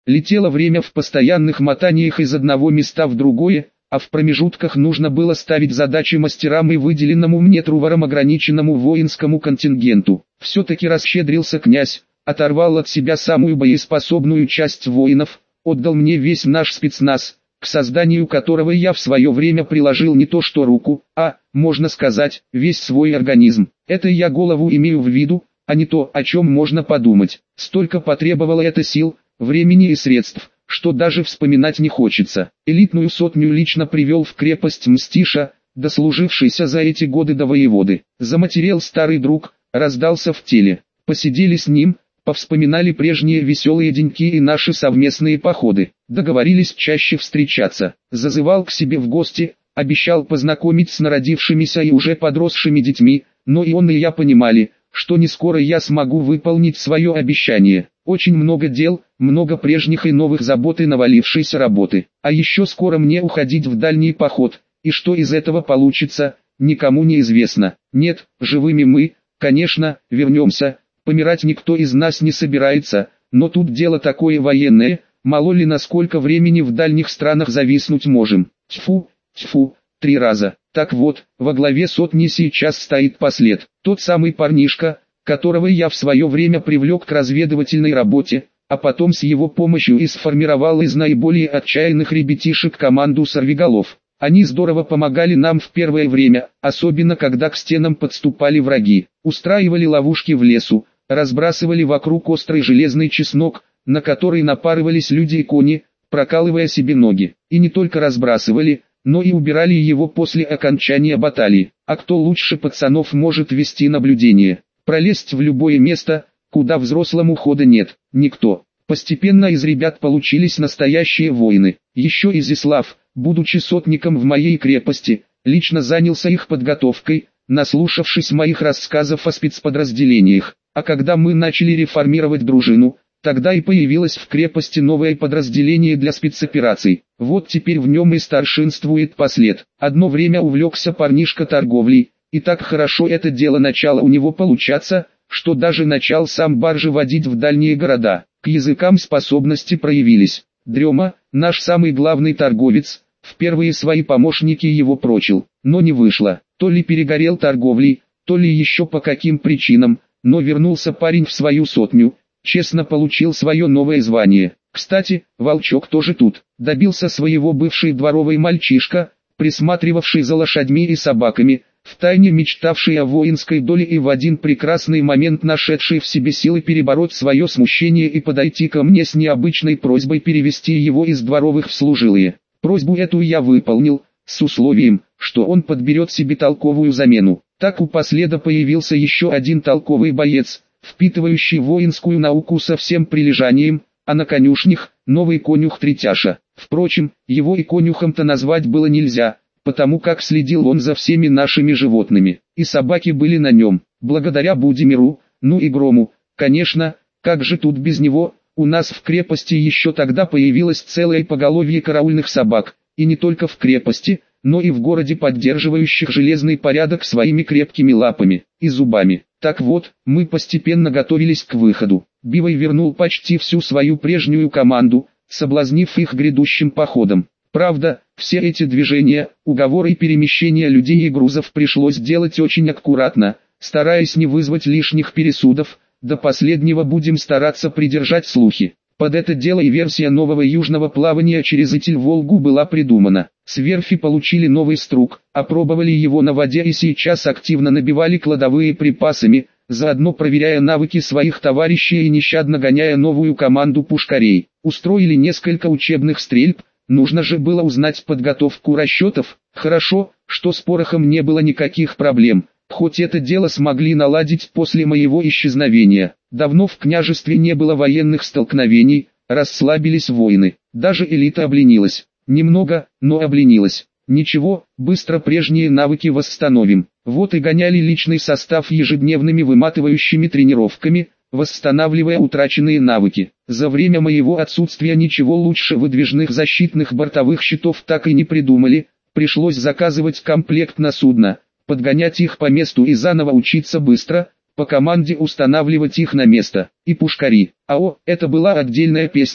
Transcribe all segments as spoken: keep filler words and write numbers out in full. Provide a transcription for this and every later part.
Летело время в постоянных мотаниях из одного места в другое, а в промежутках нужно было ставить задачи мастерам и выделенному мне труварам ограниченному воинскому контингенту. Все-таки расщедрился князь, оторвал от себя самую боеспособную часть воинов, отдал мне весь наш спецназ, к созданию которого я в свое время приложил не то что руку, а, можно сказать, весь свой организм. Это я голову имею в виду, а не то, о чем можно подумать. Столько потребовало это сил, времени и средств, что даже вспоминать не хочется. Элитную сотню лично привел в крепость Мстиша, дослужившийся за эти годы до воеводы. Заматерел старый друг, раздался в теле. Посидели с ним, повспоминали прежние веселые деньки и наши совместные походы. Договорились чаще встречаться. Зазывал к себе в гости, обещал познакомить с народившимися и уже подросшими детьми, но и он и я понимали, что не скоро я смогу выполнить свое обещание. Очень много дел, много прежних и новых забот и навалившейся работы. А еще скоро мне уходить в дальний поход, и что из этого получится, никому не известно. Нет, живыми мы, конечно, вернемся, помирать никто из нас не собирается, но тут дело такое военное, мало ли насколько времени в дальних странах зависнуть можем. Тьфу, тьфу, три раза. Так вот, во главе сотни сейчас стоит послед, тот самый парнишка, которого я в свое время привлек к разведывательной работе, а потом с его помощью и сформировал из наиболее отчаянных ребятишек команду сорвиголов. Они здорово помогали нам в первое время, особенно когда к стенам подступали враги, устраивали ловушки в лесу, разбрасывали вокруг острый железный чеснок, на который напарывались люди и кони, прокалывая себе ноги, и не только разбрасывали, но и убирали его после окончания баталии. А кто лучше пацанов может вести наблюдение? Пролезть в любое место, куда взрослому хода нет, никто. Постепенно из ребят получились настоящие воины. Еще Изяслав, будучи сотником в моей крепости, лично занялся их подготовкой, наслушавшись моих рассказов о спецподразделениях. А когда мы начали реформировать дружину, тогда и появилось в крепости новое подразделение для спецопераций. Вот теперь в нем и старшинствует послед. Одно время увлекся парнишка торговлей, и так хорошо это дело начало у него получаться, что даже начал сам баржи водить в дальние города. К языкам способности проявились. Дрема, наш самый главный торговец, в первые свои помощники его прочил, но не вышло. То ли перегорел торговлей, то ли еще по каким причинам, но вернулся парень в свою сотню, честно получил свое новое звание. Кстати, Волчок тоже тут, добился своего бывший дворовый мальчишка, присматривавший за лошадьми и собаками, втайне мечтавший о воинской доле и в один прекрасный момент нашедший в себе силы перебороть свое смущение и подойти ко мне с необычной просьбой перевести его из дворовых в служилые. Просьбу эту я выполнил, с условием, что он подберет себе толковую замену. Так у последа появился еще один толковый боец, впитывающий воинскую науку со всем прилежанием, а на конюшнях – новый конюх Третяша. Впрочем, его и конюхом-то назвать было нельзя, потому как следил он за всеми нашими животными, и собаки были на нем, благодаря Будимиру, ну и Грому, конечно, как же тут без него. У нас в крепости еще тогда появилось целое поголовье караульных собак, и не только в крепости, но и в городе, поддерживающих железный порядок своими крепкими лапами и зубами. Так вот, мы постепенно готовились к выходу. Бивой вернул почти всю свою прежнюю команду, соблазнив их грядущим походом. Правда, все эти движения, уговоры и перемещения людей и грузов пришлось делать очень аккуратно, стараясь не вызвать лишних пересудов. До последнего будем стараться придержать слухи. Под это дело и версия нового южного плавания через Итиль-Волгу была придумана. С верфи получили новый струк, опробовали его на воде и сейчас активно набивали кладовые припасами, заодно проверяя навыки своих товарищей и нещадно гоняя новую команду пушкарей. Устроили несколько учебных стрельб, нужно же было узнать подготовку расчетов. Хорошо, что с порохом не было никаких проблем. Хоть это дело смогли наладить после моего исчезновения. Давно в княжестве не было военных столкновений, расслабились воины. Даже элита обленилась. Немного, но обленилась. Ничего, быстро прежние навыки восстановим. Вот и гоняли личный состав ежедневными выматывающими тренировками, восстанавливая утраченные навыки. За время моего отсутствия ничего лучше выдвижных защитных бортовых щитов так и не придумали. Пришлось заказывать комплект на судно, подгонять их по месту и заново учиться быстро, по команде устанавливать их на место. И пушкари. А о, это была отдельная песня,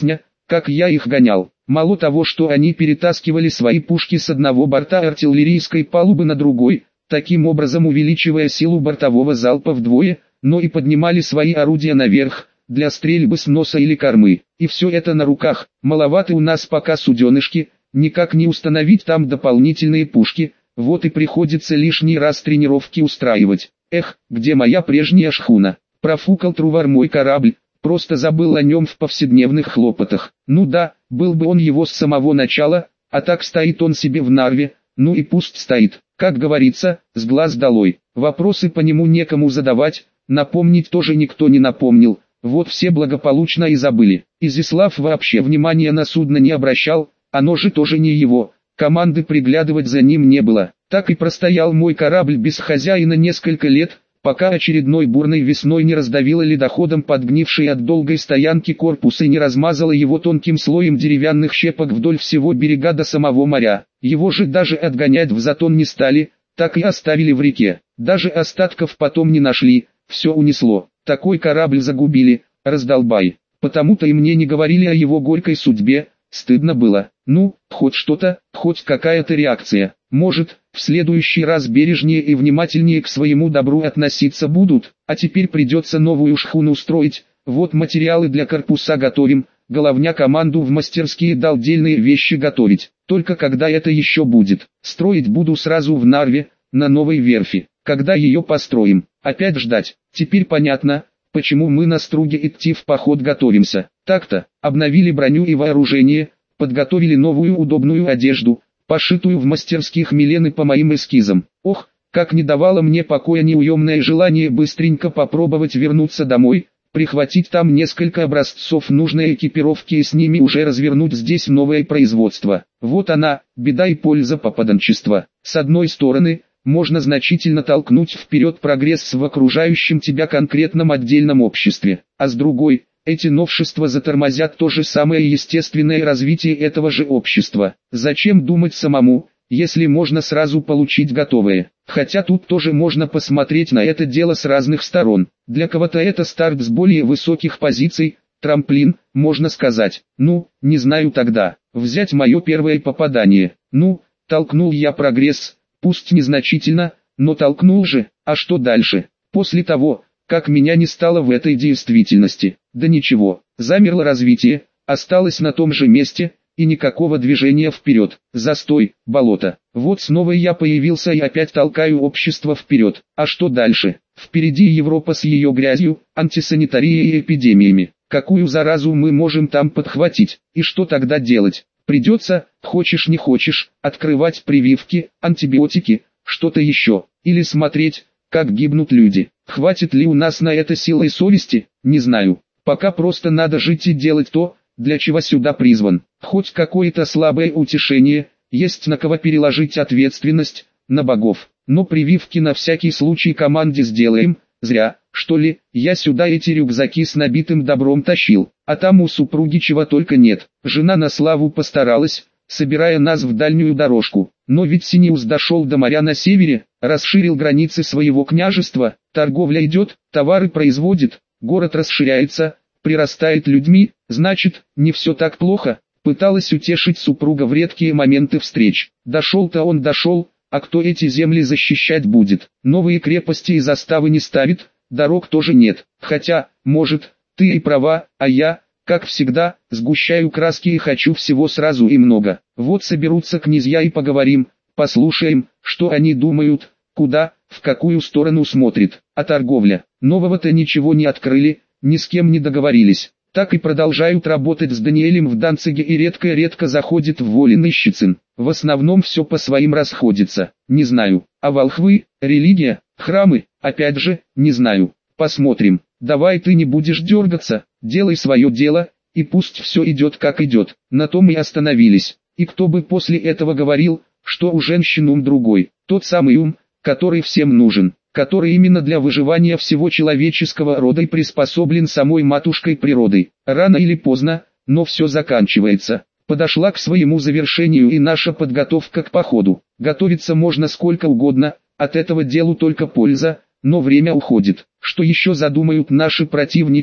как я их гонял. Мало того, что они перетаскивали свои пушки с одного борта артиллерийской палубы на другой, таким образом увеличивая силу бортового залпа вдвое, но и поднимали свои орудия наверх, для стрельбы с носа или кормы. И все это на руках. Маловато у нас пока суденышки, никак не установить там дополнительные пушки, вот и приходится лишний раз тренировки устраивать. Эх, где моя прежняя шхуна? Профукал Трувор мой корабль, просто забыл о нем в повседневных хлопотах. Ну да, был бы он его с самого начала, а так стоит он себе в Нарве, ну и пусть стоит. Как говорится, с глаз долой. Вопросы по нему некому задавать, напомнить тоже никто не напомнил. Вот все благополучно и забыли. Изяслав вообще внимания на судно не обращал, оно же тоже не его, команды приглядывать за ним не было. Так и простоял мой корабль без хозяина несколько лет, пока очередной бурной весной не раздавило ледоходом подгнивший от долгой стоянки корпус и не размазало его тонким слоем деревянных щепок вдоль всего берега до самого моря. Его же даже отгонять в затон не стали, так и оставили в реке. Даже остатков потом не нашли, все унесло. Такой корабль загубили, раздолбай. Потому-то и мне не говорили о его горькой судьбе, стыдно было. Ну, хоть что-то, хоть какая-то реакция. Может, в следующий раз бережнее и внимательнее к своему добру относиться будут, а теперь придется новую шхуну строить. Вот материалы для корпуса готовим, головня команду в мастерские дал дельные вещи готовить. Только когда это еще будет? Строить буду сразу в Нарве, на новой верфи. Когда ее построим? Опять ждать. Теперь понятно, почему мы на Струге идти в поход готовимся. Так-то, обновили броню и вооружение, подготовили новую удобную одежду, пошитую в мастерских Милены по моим эскизам. Ох, как не давало мне покоя неуемное желание быстренько попробовать вернуться домой, прихватить там несколько образцов нужной экипировки и с ними уже развернуть здесь новое производство. Вот она, беда и польза попаданчества. С одной стороны, можно значительно толкнуть вперед прогресс в окружающем тебя конкретном отдельном обществе, а с другой, эти новшества затормозят то же самое естественное развитие этого же общества. Зачем думать самому, если можно сразу получить готовое? Хотя тут тоже можно посмотреть на это дело с разных сторон. Для кого-то это старт с более высоких позиций, трамплин, можно сказать. Ну, не знаю тогда. Взять мое первое попадание. Ну, толкнул я прогресс, пусть незначительно, но толкнул же, а что дальше? После того, как меня не стало в этой действительности, да ничего, замерло развитие, осталось на том же месте, и никакого движения вперед, застой, болото. Вот снова я появился и опять толкаю общество вперед. А что дальше? Впереди Европа с ее грязью, антисанитарией и эпидемиями. Какую заразу мы можем там подхватить? И что тогда делать? Придется, хочешь не хочешь, открывать прививки, антибиотики, что-то еще, или смотреть, как гибнут люди. Хватит ли у нас на это силы и совести? Не знаю. Пока просто надо жить и делать то, для чего сюда призван. Хоть какое-то слабое утешение, есть на кого переложить ответственность, на богов. Но прививки на всякий случай команде сделаем. Зря, что ли, я сюда эти рюкзаки с набитым добром тащил, а там у супруги чего только нет. Жена на славу постаралась, собирая нас в дальнюю дорожку. Но ведь Синеус дошел до моря на севере, расширил границы своего княжества, торговля идет, товары производит, город расширяется, прирастает людьми, значит, не все так плохо. Пыталась утешить супруга в редкие моменты встреч. Дошел-то он дошел, а кто эти земли защищать будет? Новые крепости и заставы не ставит, дорог тоже нет. Хотя, может, ты и права, а я, как всегда, сгущаю краски и хочу всего сразу и много. Вот соберутся князья и поговорим, послушаем, что они думают, куда, в какую сторону смотрит. А торговля? Нового-то ничего не открыли, ни с кем не договорились. Так и продолжают работать с Даниэлем в Данциге и редко-редко заходит в Волин и Щецин. В основном все по своим расходится. Не знаю. А волхвы, религия, храмы, опять же, не знаю. Посмотрим. Давай ты не будешь дергаться, делай свое дело, и пусть все идет как идет. На том и остановились. И кто бы после этого говорил, что у женщин ум другой. Тот самый ум, который всем нужен, который именно для выживания всего человеческого рода и приспособлен самой матушкой природой. Рано или поздно, но все заканчивается. Подошла к своему завершению и наша подготовка к походу. Готовиться можно сколько угодно, от этого делу только польза, но время уходит. Что еще задумают наши противники,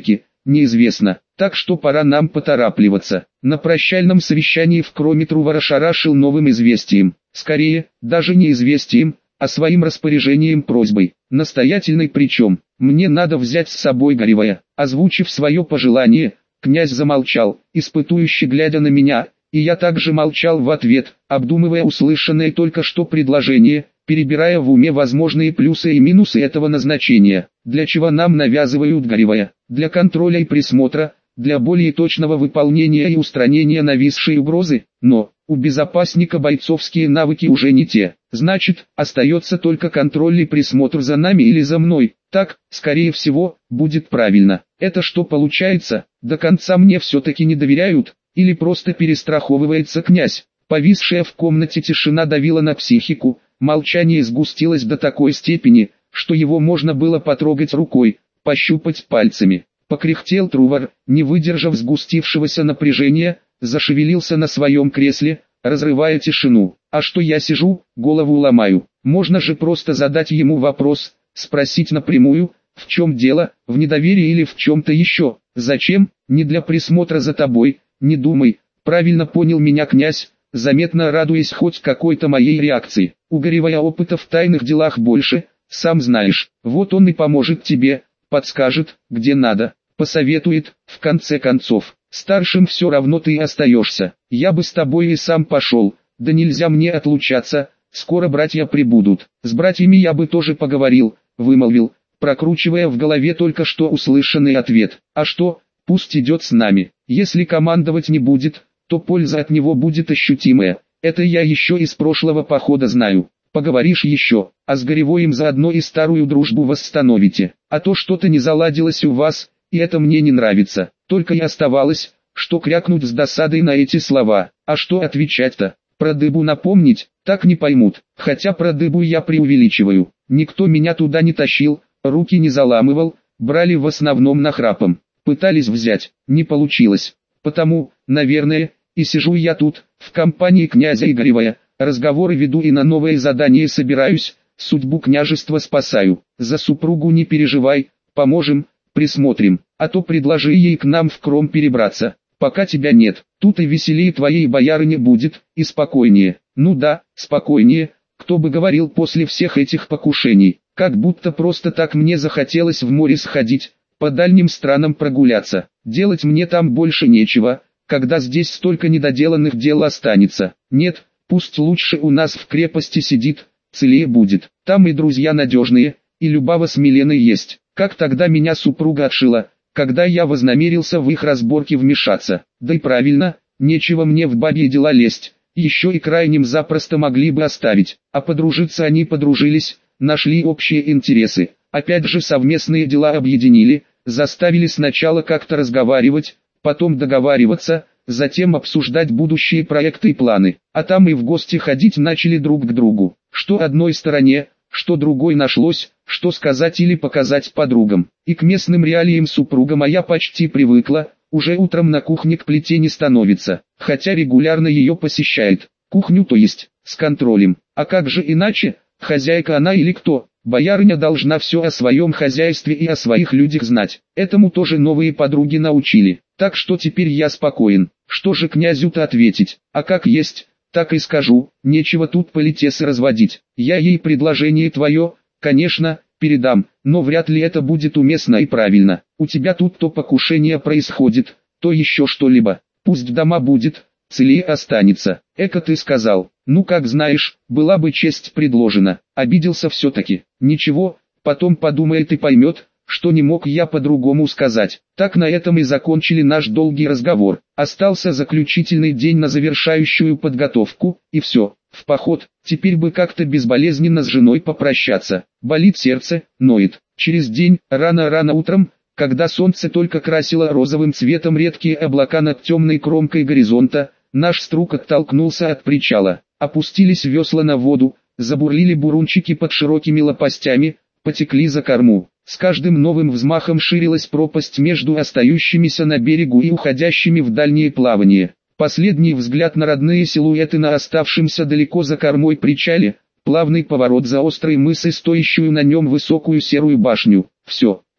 неизвестно, так что пора нам поторапливаться. На прощальном совещании в Кроме Трувор ошарашил новым известием, скорее, даже не известием, а своим распоряжением просьбой, настоятельной причем, мне надо взять с собой Горевая. Озвучив свое пожелание, князь замолчал, испытующе глядя на меня, и я также молчал в ответ, обдумывая услышанное только что предложение, перебирая в уме возможные плюсы и минусы этого назначения. Для чего нам навязывают Горевая? Для контроля и присмотра, для более точного выполнения и устранения нависшей угрозы, но у безопасника бойцовские навыки уже не те. Значит, остается только контроль и присмотр за нами или за мной. Так, скорее всего, будет правильно. Это что получается? До конца мне все-таки не доверяют? Или просто перестраховывается князь? Повисшая в комнате тишина давила на психику, молчание сгустилось до такой степени, что его можно было потрогать рукой, пощупать пальцами. Покряхтел Трувор, не выдержав сгустившегося напряжения, зашевелился на своем кресле, разрывая тишину. А что я сижу, голову ломаю? Можно же просто задать ему вопрос, спросить напрямую, в чем дело, в недоверии или в чем-то еще. Зачем? Не для присмотра за тобой, не думай. Правильно понял меня князь, заметно радуясь хоть какой-то моей реакции. У Горевая опыта в тайных делах больше, сам знаешь. Вот он и поможет тебе, подскажет, где надо, посоветует, в конце концов. Старшим все равно ты и остаешься. Я бы с тобой и сам пошел, да нельзя мне отлучаться, скоро братья прибудут. С братьями я бы тоже поговорил, вымолвил, прокручивая в голове только что услышанный ответ. А что, пусть идет с нами. Если командовать не будет, то польза от него будет ощутимая. Это я еще из прошлого похода знаю. Поговоришь еще, а с Горевоем заодно и старую дружбу восстановите. А то что-то не заладилось у вас, и это мне не нравится. Только и оставалось, что крякнуть с досадой на эти слова. А что отвечать-то? Про дыбу напомнить, так не поймут. Хотя про дыбу я преувеличиваю. Никто меня туда не тащил, руки не заламывал, брали в основном нахрапом. Пытались взять, не получилось. Потому, наверное, и сижу я тут, в компании князя Игоревая, разговоры веду и на новые задания собираюсь, судьбу княжества спасаю. За супругу не переживай, поможем, присмотрим, а то предложи ей к нам в Кром перебраться. Пока тебя нет, тут и веселее твоей боярыне будет, и спокойнее. Ну да, спокойнее, кто бы говорил после всех этих покушений. Как будто просто так мне захотелось в море сходить, по дальним странам прогуляться. Делать мне там больше нечего, когда здесь столько недоделанных дел останется. Нет, пусть лучше у нас в крепости сидит, целее будет. Там и друзья надежные, и Любава с Миленой есть. Как тогда меня супруга отшила, когда я вознамерился в их разборки вмешаться. Да и правильно, нечего мне в бабьи дела лезть, еще и крайним запросто могли бы оставить. А подружиться они подружились, нашли общие интересы, опять же совместные дела объединили, заставили сначала как-то разговаривать, потом договариваться, затем обсуждать будущие проекты и планы. А там и в гости ходить начали друг к другу, что одной стороне, что другой нашлось, что сказать или показать подругам. И к местным реалиям супруга моя почти привыкла, уже утром на кухне к плите не становится, хотя регулярно ее посещает. Кухню то есть, с контролем. А как же иначе, хозяйка она или кто? Боярыня должна все о своем хозяйстве и о своих людях знать. Этому тоже новые подруги научили. Так что теперь я спокоен. Что же князю-то ответить? А как есть, так и скажу, нечего тут политесы разводить. Я ей предложение твое, конечно, передам, но вряд ли это будет уместно и правильно. У тебя тут то покушение происходит, то еще что-либо. Пусть дома будет, целее останется. Эко ты сказал, ну как знаешь, была бы честь предложена. Обиделся все-таки. Ничего, потом подумает и поймет, что не мог я по-другому сказать. Так на этом и закончили наш долгий разговор. Остался заключительный день на завершающую подготовку, и все, в поход. Теперь бы как-то безболезненно с женой попрощаться. Болит сердце, ноет. Через день, рано-рано утром, когда солнце только красило розовым цветом редкие облака над темной кромкой горизонта, наш струк оттолкнулся от причала. Опустились весла на воду, забурлили бурунчики под широкими лопастями, потекли за корму. С каждым новым взмахом ширилась пропасть между остающимися на берегу и уходящими в дальнее плавание. Последний взгляд на родные силуэты на оставшемся далеко за кормой причале, плавный поворот за острый мыс и стоящую на нем высокую серую башню. Все,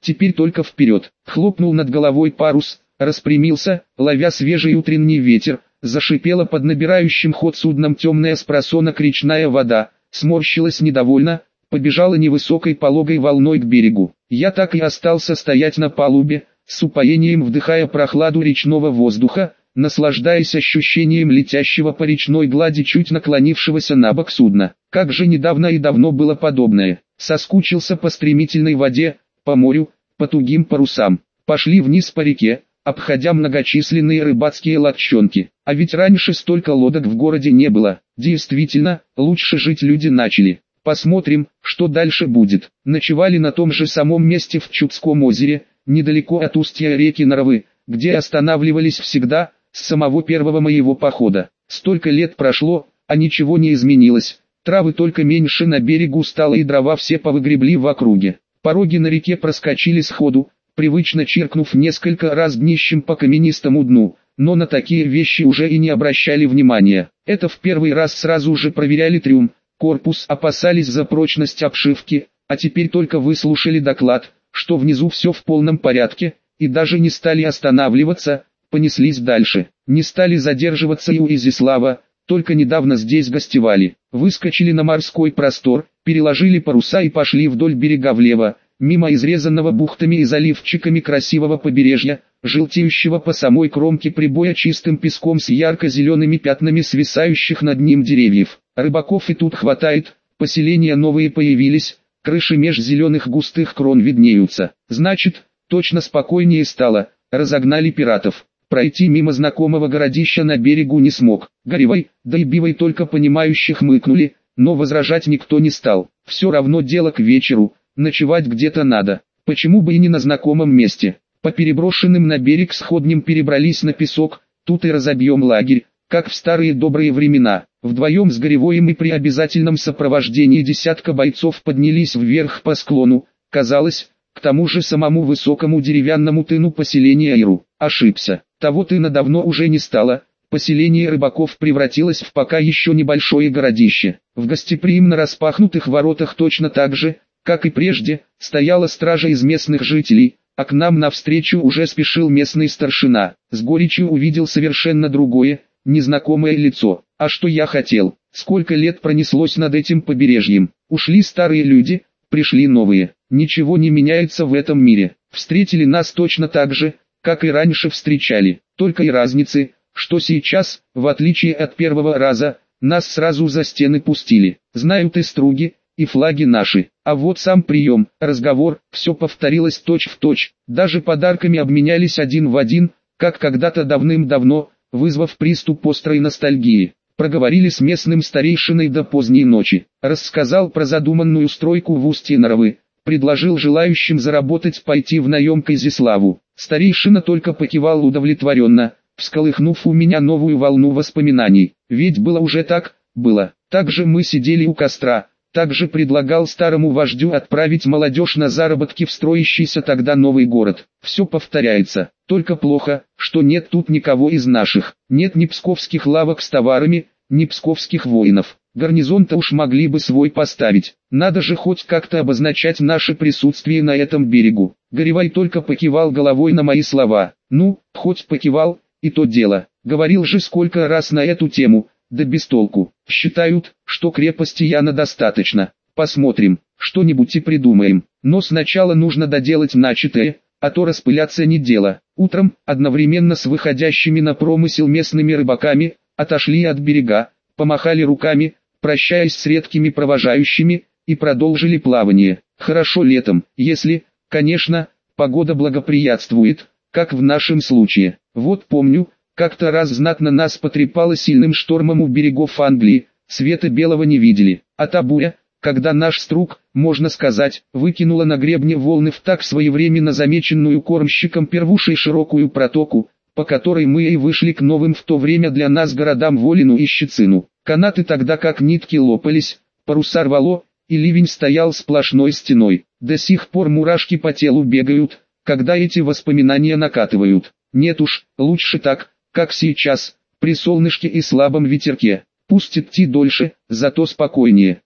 теперь только вперед. Хлопнул над головой парус, распрямился, ловя свежий утренний ветер, зашипела под набирающим ход судном темная спросонок речная вода, сморщилась недовольно, побежала невысокой пологой волной к берегу. Я так и остался стоять на палубе, с упоением вдыхая прохладу речного воздуха, наслаждаясь ощущением летящего по речной глади чуть наклонившегося на бок судна. Как же недавно и давно было подобное. Соскучился по стремительной воде, по морю, по тугим парусам. Пошли вниз по реке, обходя многочисленные рыбацкие лодчонки. А ведь раньше столько лодок в городе не было. Действительно, лучше жить люди начали. Посмотрим, что дальше будет. Ночевали на том же самом месте в Чудском озере, недалеко от устья реки Нарвы, где останавливались всегда, с самого первого моего похода. Столько лет прошло, а ничего не изменилось. Травы только меньше на берегу стало и дрова все повыгребли в округе. Пороги на реке проскочили сходу, привычно чиркнув несколько раз днищем по каменистому дну, но на такие вещи уже и не обращали внимания. Это в первый раз сразу же проверяли трюм, корпус, опасались за прочность обшивки, а теперь только выслушали доклад, что внизу все в полном порядке, и даже не стали останавливаться, понеслись дальше. Не стали задерживаться и у Изяслава, только недавно здесь гостевали. Выскочили на морской простор, переложили паруса и пошли вдоль берега влево, мимо изрезанного бухтами и заливчиками красивого побережья, желтеющего по самой кромке прибоя чистым песком с ярко-зелеными пятнами свисающих над ним деревьев. Рыбаков и тут хватает, поселения новые появились, крыши меж зеленых густых крон виднеются. Значит, точно спокойнее стало, разогнали пиратов. Пройти мимо знакомого городища на берегу не смог. Горевой, да и Бивой только понимающих мыкнули, но возражать никто не стал. Все равно дело к вечеру, ночевать где-то надо. Почему бы и не на знакомом месте? По переброшенным на берег сходням перебрались на песок, тут и разобьем лагерь, как в старые добрые времена. Вдвоем с Горевоем и при обязательном сопровождении десятка бойцов поднялись вверх по склону, казалось, к тому же самому высокому деревянному тыну поселения Иру. Ошибся, того тына давно уже не стало, поселение рыбаков превратилось в пока еще небольшое городище. В гостеприимно распахнутых воротах точно так же, как и прежде, стояла стража из местных жителей, а к нам навстречу уже спешил местный старшина. С горечью увидел совершенно другое, незнакомое лицо. А что я хотел? Сколько лет пронеслось над этим побережьем? Ушли старые люди, пришли новые. Ничего не меняется в этом мире. Встретили нас точно так же, как и раньше встречали. Только и разницы, что сейчас, в отличие от первого раза, нас сразу за стены пустили. Знают и струги, и флаги наши. А вот сам прием, разговор, все повторилось точь-в-точь. Даже подарками обменялись один в один, как когда-то давным-давно, вызвав приступ острой ностальгии. Проговорили с местным старейшиной до поздней ночи. Рассказал про задуманную стройку в устье Нарвы. Предложил желающим заработать пойти в наем к Изяславу. Старейшина только покивал удовлетворенно, всколыхнув у меня новую волну воспоминаний. Ведь было уже так, было. Так же мы сидели у костра. Также предлагал старому вождю отправить молодежь на заработки в строящийся тогда новый город. Все повторяется. Только плохо, что нет тут никого из наших. Нет ни псковских лавок с товарами, ни псковских воинов. Гарнизон-то уж могли бы свой поставить. Надо же хоть как-то обозначать наше присутствие на этом берегу. Горевой только покивал головой на мои слова. Ну, хоть покивал, и то дело. Говорил же сколько раз на эту тему. Да без толку. Считают, что крепости Яна достаточно. Посмотрим, что-нибудь и придумаем. Но сначала нужно доделать начатое, а то распыляться не дело. Утром, одновременно с выходящими на промысел местными рыбаками, отошли от берега, помахали руками, прощаясь с редкими провожающими, и продолжили плавание. Хорошо летом, если, конечно, погода благоприятствует, как в нашем случае. Вот помню, как-то раз знатно нас потрепало сильным штормом у берегов Англии, света белого не видели. А та буря, когда наш струк, можно сказать, выкинула на гребне волны в так своевременно замеченную кормщиком первушей широкую протоку, по которой мы и вышли к новым в то время для нас городам Волину и Щецину. Канаты тогда как нитки лопались, паруса рвало, и ливень стоял сплошной стеной. До сих пор мурашки по телу бегают, когда эти воспоминания накатывают. Нет уж, лучше так, как сейчас, при солнышке и слабом ветерке. Пусть идти дольше, зато спокойнее.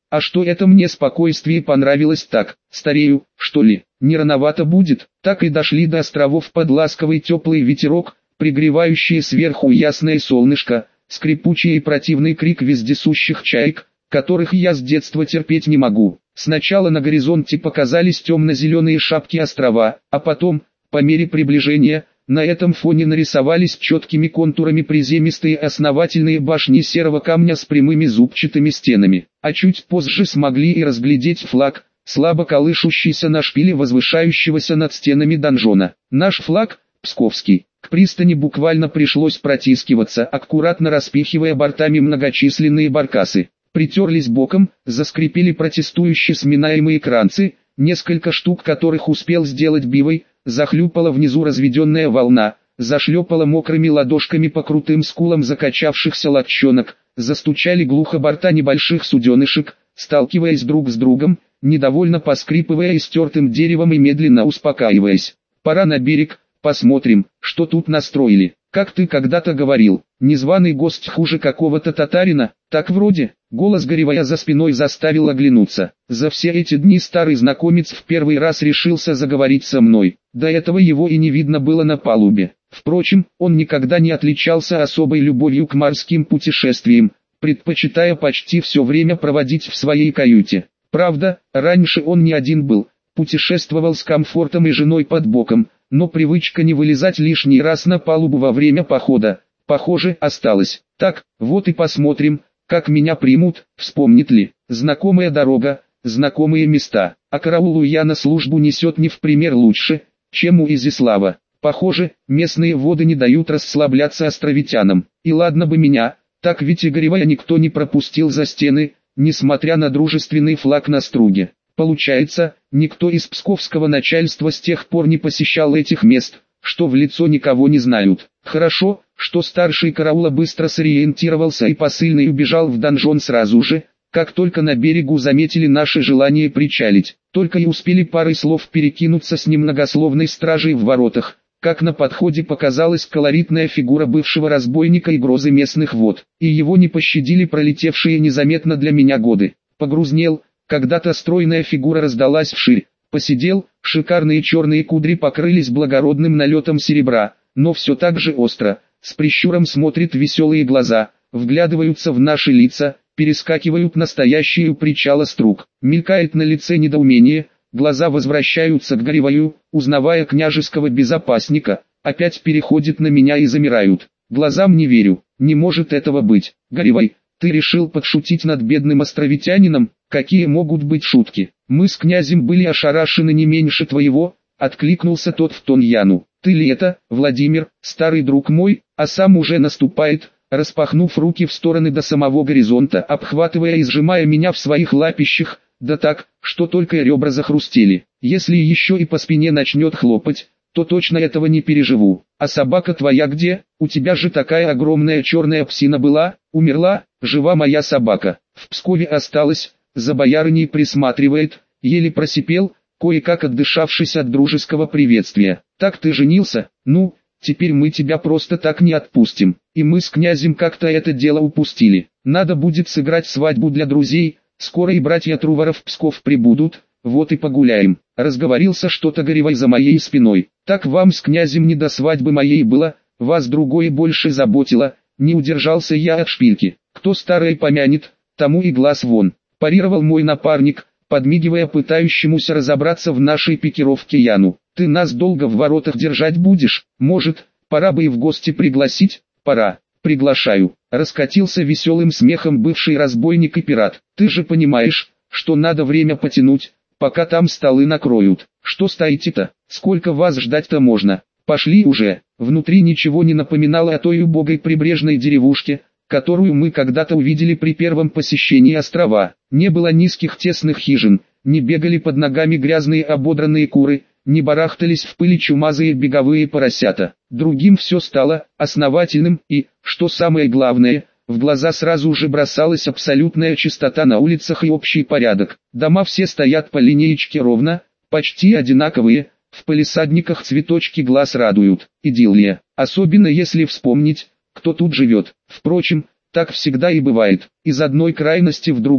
А что это мне спокойствие понравилось так, старею, что ли, не рановато будет? Так и дошли до островов под ласковый теплый ветерок, пригревающее сверху ясное солнышко, скрипучий и противный крик вездесущих чаек, которых я с детства терпеть не могу. Сначала на горизонте показались темно-зеленые шапки острова, а потом, по мере приближения, на этом фоне нарисовались четкими контурами приземистые основательные башни серого камня с прямыми зубчатыми стенами. А чуть позже смогли и разглядеть флаг, слабо колышущийся на шпиле возвышающегося над стенами донжона. Наш флаг, псковский. К пристани буквально пришлось протискиваться, аккуратно распихивая бортами многочисленные баркасы. Притерлись боком, заскрипели протестующие сминаемые кранцы, несколько штук которых успел сделать бивой, захлюпала внизу разведенная волна, зашлепала мокрыми ладошками по крутым скулам закачавшихся лодчонок, застучали глухо борта небольших суденышек, сталкиваясь друг с другом, недовольно поскрипывая истертым деревом и медленно успокаиваясь. Пора на берег, посмотрим, что тут настроили. Как ты когда-то говорил, незваный гость хуже какого-то татарина, так вроде. Голос Горевая за спиной заставил оглянуться. За все эти дни старый знакомец в первый раз решился заговорить со мной. До этого его и не видно было на палубе. Впрочем, он никогда не отличался особой любовью к морским путешествиям, предпочитая почти все время проводить в своей каюте. Правда, раньше он не один был, путешествовал с комфортом и женой под боком, но привычка не вылезать лишний раз на палубу во время похода, похоже, осталась. Так, вот и посмотрим, как меня примут, вспомнит ли. Знакомая дорога, знакомые места, а караулу я на службу несет не в пример лучше, чем у Изяслава. Похоже, местные воды не дают расслабляться островитянам. И ладно бы меня, так ведь и Горевая никто не пропустил за стены, несмотря на дружественный флаг на струге. Получается, никто из псковского начальства с тех пор не посещал этих мест, что в лицо никого не знают. Хорошо, что старший караула быстро сориентировался и посыльный убежал в донжон сразу же, как только на берегу заметили наше желание причалить. Только и успели парой слов перекинуться с немногословной стражей в воротах, как на подходе показалась колоритная фигура бывшего разбойника и грозы местных вод. И его не пощадили пролетевшие незаметно для меня годы. Погрузнел, когда-то стройная фигура раздалась вширь. Посидел, шикарные черные кудри покрылись благородным налетом серебра, но все так же остро, с прищуром смотрит веселые глаза, вглядываются в наши лица, перескакивают настоящие у причала струк. Мелькает на лице недоумение, глаза возвращаются к Гореваю, узнавая княжеского безопасника, опять переходит на меня и замирают. Глазам не верю, не может этого быть. Горевай, ты решил подшутить над бедным островитянином? Какие могут быть шутки? Мы с князем были ошарашены не меньше твоего, откликнулся тот в тон Яну. Ты ли это, Владимир, старый друг мой, а сам уже наступает, распахнув руки в стороны до самого горизонта, обхватывая и сжимая меня в своих лапищах, да так, что только ребра захрустели. Если еще и по спине начнет хлопать, то точно этого не переживу. А собака твоя где? У тебя же такая огромная черная псина была, умерла, жива моя собака. В Пскове осталась, за боярыней присматривает, еле просипел, кое-как отдышавшись от дружеского приветствия. Так ты женился? Ну, теперь мы тебя просто так не отпустим. И мы с князем как-то это дело упустили. Надо будет сыграть свадьбу для друзей, скоро и братья Трувора в Псков прибудут, вот и погуляем. Разговорился что-то Горевай за моей спиной. Так вам с князем не до свадьбы моей было, вас другое больше заботило, не удержался я от шпильки. Кто старое помянет, тому и глаз вон. Парировал мой напарник, подмигивая пытающемуся разобраться в нашей пикировке Яну. Ты нас долго в воротах держать будешь? Может, пора бы и в гости пригласить? Пора. Приглашаю. Раскатился веселым смехом бывший разбойник и пират. Ты же понимаешь, что надо время потянуть, пока там столы накроют. Что стоите-то? Сколько вас ждать-то можно? Пошли уже. Внутри ничего не напоминало о той убогой прибрежной деревушке, которую мы когда-то увидели при первом посещении острова. Не было низких тесных хижин, не бегали под ногами грязные ободранные куры, не барахтались в пыли чумазые беговые поросята. Другим все стало основательным и, что самое главное, в глаза сразу же бросалась абсолютная чистота на улицах и общий порядок. Дома все стоят по линеечке ровно, почти одинаковые, в палисадниках цветочки глаз радуют. Идиллия, особенно если вспомнить, кто тут живет. Впрочем, так всегда и бывает, из одной крайности в другую.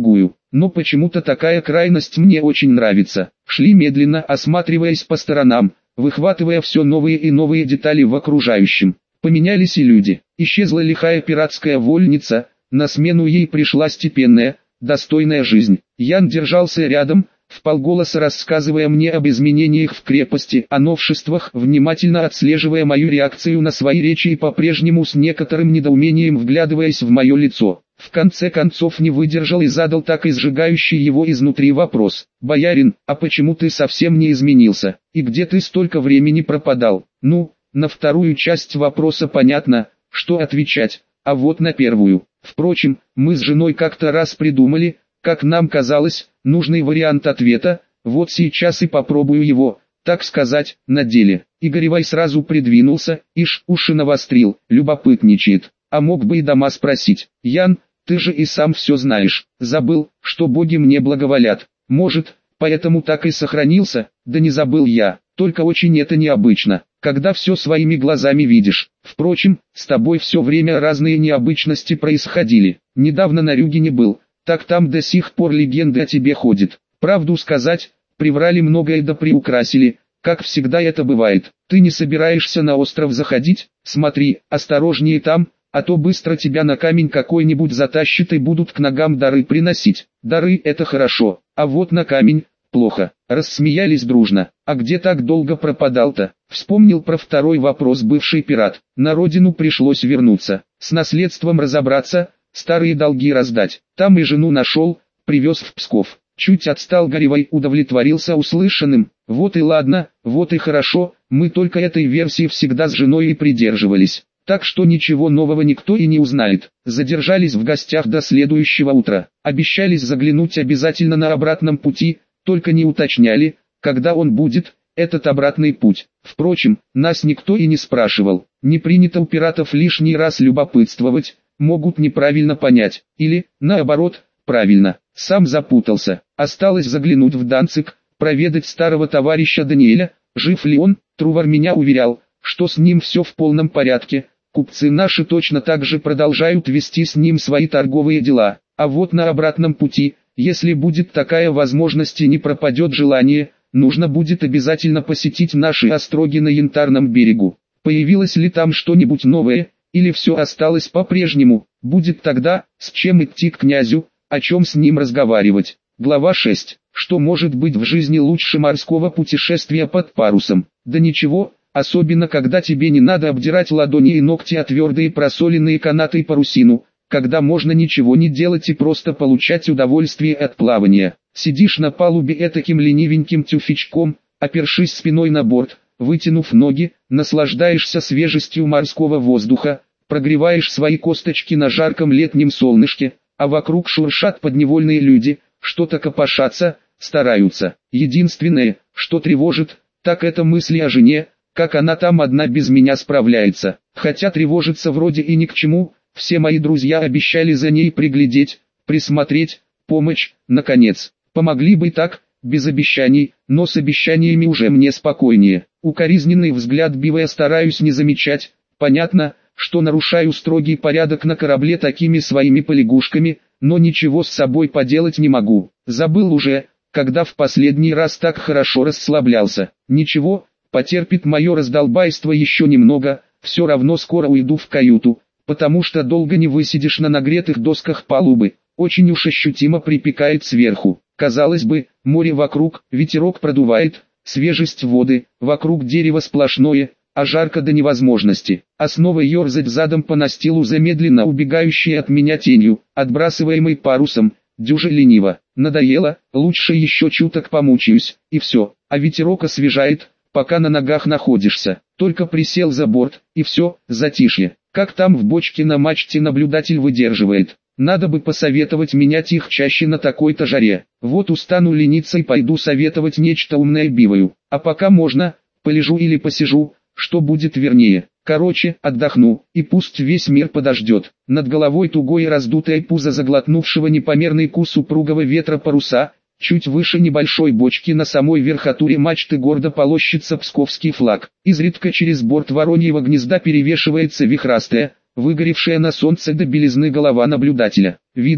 но почему-то такая крайность мне очень нравится. Шли медленно, осматриваясь по сторонам, выхватывая все новые и новые детали в окружающем. Поменялись и люди. Исчезла лихая пиратская вольница, на смену ей пришла степенная, достойная жизнь. Ян держался рядом, вполголоса рассказывая мне об изменениях в крепости, о новшествах, внимательно отслеживая мою реакцию на свои речи и по-прежнему с некоторым недоумением вглядываясь в мое лицо. В конце концов не выдержал и задал так изжигающий его изнутри вопрос. «Боярин, а почему ты совсем не изменился? И где ты столько времени пропадал?» Ну, на вторую часть вопроса понятно, что отвечать, а вот на первую. Впрочем, мы с женой как-то раз придумали, как нам казалось, нужный вариант ответа, вот сейчас и попробую его, так сказать, на деле. Игоревай сразу придвинулся, ишь, уши навострил, любопытничает, а мог бы и дома спросить. «Ян, ты же и сам все знаешь, забыл, что боги мне благоволят, может, поэтому так и сохранился?» «Да не забыл я, только очень это необычно, когда все своими глазами видишь. Впрочем, с тобой все время разные необычности происходили. Недавно на Рюгене был, так там до сих пор легенды о тебе ходят. Правду сказать, приврали многое да приукрасили, как всегда это бывает. Ты не собираешься на остров заходить? Смотри, осторожнее там, а то быстро тебя на камень какой-нибудь затащит и будут к ногам дары приносить. Дары — это хорошо, а вот на камень — плохо». Рассмеялись дружно. «А где так долго пропадал-то?» Вспомнил про второй вопрос бывший пират. «На родину пришлось вернуться, с наследством разобраться, старые долги раздать. Там и жену нашел, привез в Псков». Чуть отстал Горевой, удовлетворился услышанным. «Вот и ладно, вот и хорошо, мы только этой версии всегда с женой и придерживались. Так что ничего нового никто и не узнает». Задержались в гостях до следующего утра. Обещались заглянуть обязательно на обратном пути, только не уточняли, когда он будет, этот обратный путь. Впрочем, нас никто и не спрашивал. Не принято у пиратов лишний раз любопытствовать, могут неправильно понять, или, наоборот, правильно. Сам запутался. Осталось заглянуть в Данциг, проведать старого товарища Даниэля, жив ли он. Трувор меня уверял, что с ним все в полном порядке. Купцы наши точно так же продолжают вести с ним свои торговые дела. А вот на обратном пути, если будет такая возможность и не пропадет желание, нужно будет обязательно посетить наши остроги на Янтарном берегу. Появилось ли там что-нибудь новое, или все осталось по-прежнему? Будет тогда, с чем идти к князю, о чем с ним разговаривать. Глава шесть. Что может быть в жизни лучше морского путешествия под парусом? Да ничего, особенно когда тебе не надо обдирать ладони и ногти о твердые просоленные канаты и парусину, когда можно ничего не делать и просто получать удовольствие от плавания. Сидишь на палубе этаким ленивеньким тюфячком, опершись спиной на борт, вытянув ноги, наслаждаешься свежестью морского воздуха, прогреваешь свои косточки на жарком летнем солнышке, а вокруг шуршат подневольные люди, что-то копошатся, стараются. Единственное, что тревожит, так это мысли о жене, как она там одна без меня справляется. Хотя тревожиться вроде и ни к чему, все мои друзья обещали за ней приглядеть, присмотреть, помочь, наконец. Помогли бы так, без обещаний, но с обещаниями уже мне спокойнее. Укоризненный взгляд Бивая стараюсь не замечать, понятно, что нарушаю строгий порядок на корабле такими своими полягушками, но ничего с собой поделать не могу. Забыл уже, когда в последний раз так хорошо расслаблялся. Ничего, потерпит мое раздолбайство еще немного, все равно скоро уйду в каюту, потому что долго не высидишь на нагретых досках палубы, очень уж ощутимо припекает сверху. Казалось бы, море вокруг, ветерок продувает, свежесть воды, вокруг дерево сплошное, а жарко до невозможности. А снова ерзать задом по настилу замедленно убегающей от меня тенью, отбрасываемой парусом, дюже лениво. Надоело, лучше еще чуток помучаюсь, и все. А ветерок освежает, пока на ногах находишься. Только присел за борт, и все, затишье. Как там в бочке на мачте наблюдатель выдерживает. Надо бы посоветовать менять их чаще на такой-то жаре. Вот устану лениться и пойду советовать нечто умное Биваю. А пока можно, полежу или посижу, что будет вернее. Короче, отдохну, и пусть весь мир подождет. Над головой тугое раздутое пузо заглотнувшего непомерный кус упругого ветра паруса, чуть выше небольшой бочки на самой верхотуре мачты гордо полощется псковский флаг. Изредка через борт вороньего гнезда перевешивается вихрастая, выгоревшая на солнце до белизны голова наблюдателя. Видно,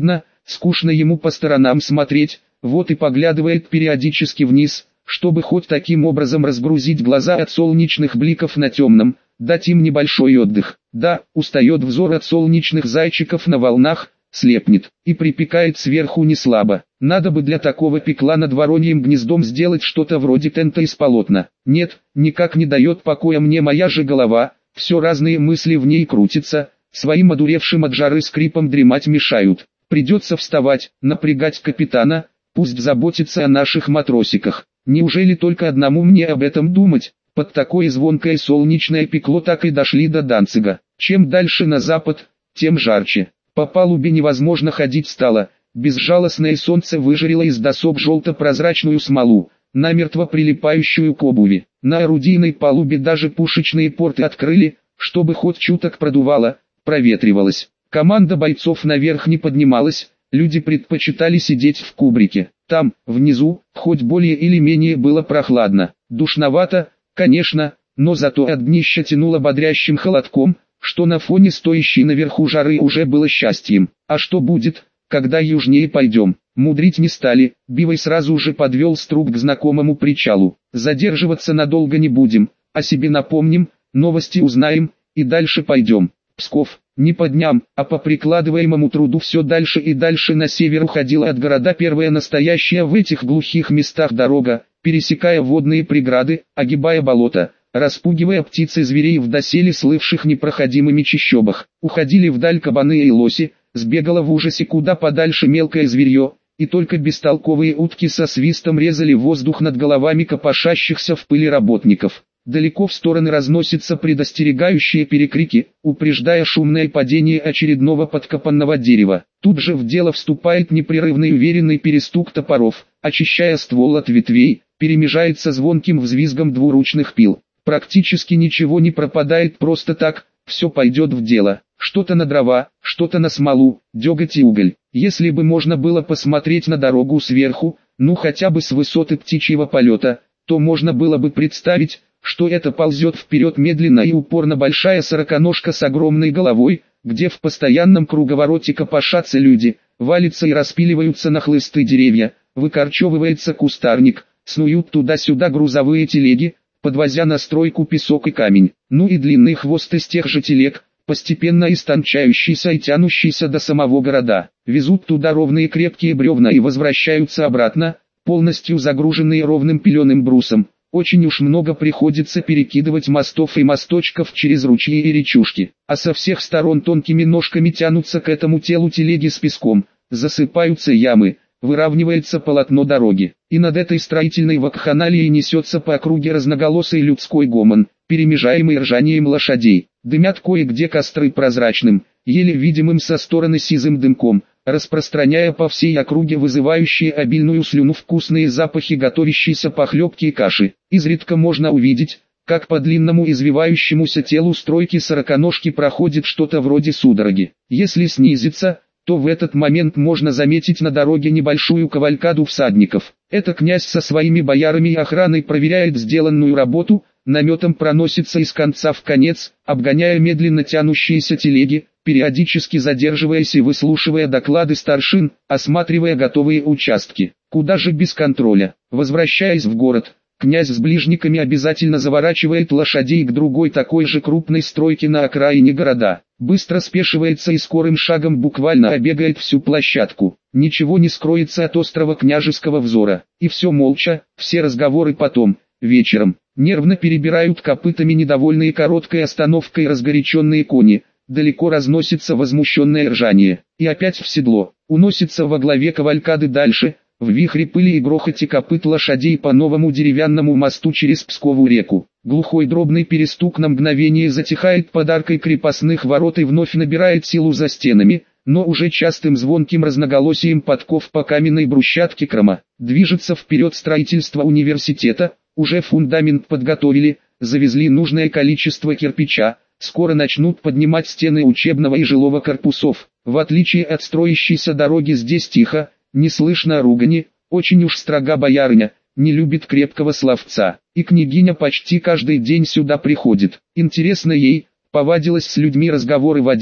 скучно ему по сторонам смотреть, вот и поглядывает периодически вниз, чтобы хоть таким образом разгрузить глаза от солнечных бликов на темном, дать им небольшой отдых. Да, устает взор от солнечных зайчиков на волнах, слепнет, и припекает сверху не слабо. Надо бы для такого пекла над вороньим гнездом сделать что-то вроде тента из полотна. Нет, никак не дает покоя мне моя же голова, все разные мысли в ней крутятся, своим одуревшим от жары скрипом дремать мешают. Придется вставать, напрягать капитана, пусть заботится о наших матросиках. Неужели только одному мне об этом думать? Под такое звонкое солнечное пекло так и дошли до Данцига. Чем дальше на запад, тем жарче. По палубе невозможно ходить стало, безжалостное солнце выжарило из досок желто-прозрачную смолу, намертво прилипающую к обуви. На орудийной палубе даже пушечные порты открыли, чтобы хоть чуток продувало, проветривалось. Команда бойцов наверх не поднималась, люди предпочитали сидеть в кубрике. Там, внизу, хоть более или менее было прохладно. Душновато, конечно, но зато от днища тянуло бодрящим холодком, что на фоне стоящей наверху жары уже было счастьем. А что будет, когда южнее пойдем? Мудрить не стали, Бивой сразу же подвел струк к знакомому причалу. Задерживаться надолго не будем, о себе напомним, новости узнаем, и дальше пойдем. Псков, не по дням, а по прикладываемому труду все дальше и дальше на север уходила от города первая настоящая в этих глухих местах дорога, пересекая водные преграды, огибая болота, распугивая птиц и зверей в доселе слывших непроходимыми чащобах. Уходили вдаль кабаны и лоси, сбегало в ужасе куда подальше мелкое зверье, и только бестолковые утки со свистом резали воздух над головами копошащихся в пыли работников. Далеко в стороны разносятся предостерегающие перекрики, упреждая шумное падение очередного подкопанного дерева. Тут же в дело вступает непрерывный уверенный перестук топоров, очищая ствол от ветвей, перемежается звонким взвизгом двуручных пил. Практически ничего не пропадает просто так, все пойдет в дело. Что-то на дрова, что-то на смолу, деготь и уголь. Если бы можно было посмотреть на дорогу сверху, ну хотя бы с высоты птичьего полета, то можно было бы представить, что это ползет вперед медленно и упорно большая сороконожка с огромной головой, где в постоянном круговороте копошатся люди, валятся и распиливаются на хлысты деревья, выкорчевывается кустарник, снуют туда-сюда грузовые телеги, подвозя на стройку песок и камень. Ну и длинный хвост из тех же телег, постепенно истончающийся и тянущийся до самого города. Везут туда ровные крепкие бревна и возвращаются обратно, полностью загруженные ровным пеленым брусом. Очень уж много приходится перекидывать мостов и мосточков через ручьи и речушки, а со всех сторон тонкими ножками тянутся к этому телу телеги с песком, засыпаются ямы, выравнивается полотно дороги, и над этой строительной вакханалией несется по округе разноголосый людской гомон, перемежаемый ржанием лошадей. Дымят кое-где костры прозрачным, еле видимым со стороны сизым дымком, распространяя по всей округе вызывающие обильную слюну вкусные запахи готовящейся похлебки и каши. Изредка можно увидеть, как по длинному извивающемуся телу стройки сороконожки проходит что-то вроде судороги. Если снизиться, то в этот момент можно заметить на дороге небольшую кавалькаду всадников. Это князь со своими боярами и охраной проверяет сделанную работу, наметом проносится из конца в конец, обгоняя медленно тянущиеся телеги, периодически задерживаясь и выслушивая доклады старшин, осматривая готовые участки. Куда же без контроля? Возвращаясь в город, князь с ближниками обязательно заворачивает лошадей к другой такой же крупной стройке на окраине города. Быстро спешивается и скорым шагом буквально обегает всю площадку. Ничего не скроется от острого княжеского взора. И все молча, все разговоры потом, вечером. Нервно перебирают копытами недовольные короткой остановкой разгоряченные кони. Далеко разносится возмущенное ржание. И опять в седло. Уносится во главе кавалькады дальше, в вихре пыли и грохоте копыт лошадей по новому деревянному мосту через Пскову реку. Глухой дробный перестук на мгновение затихает под аркой крепостных ворот и вновь набирает силу за стенами, но уже частым звонким разноголосием подков по каменной брусчатке Крыма. Движется вперед строительство университета, уже фундамент подготовили, завезли нужное количество кирпича, скоро начнут поднимать стены учебного и жилого корпусов. В отличие от строящейся дороги здесь тихо, не слышно ругани, очень уж строга боярыня, не любит крепкого словца, и княгиня почти каждый день сюда приходит. Интересно ей, повадилась с людьми разговоры водить,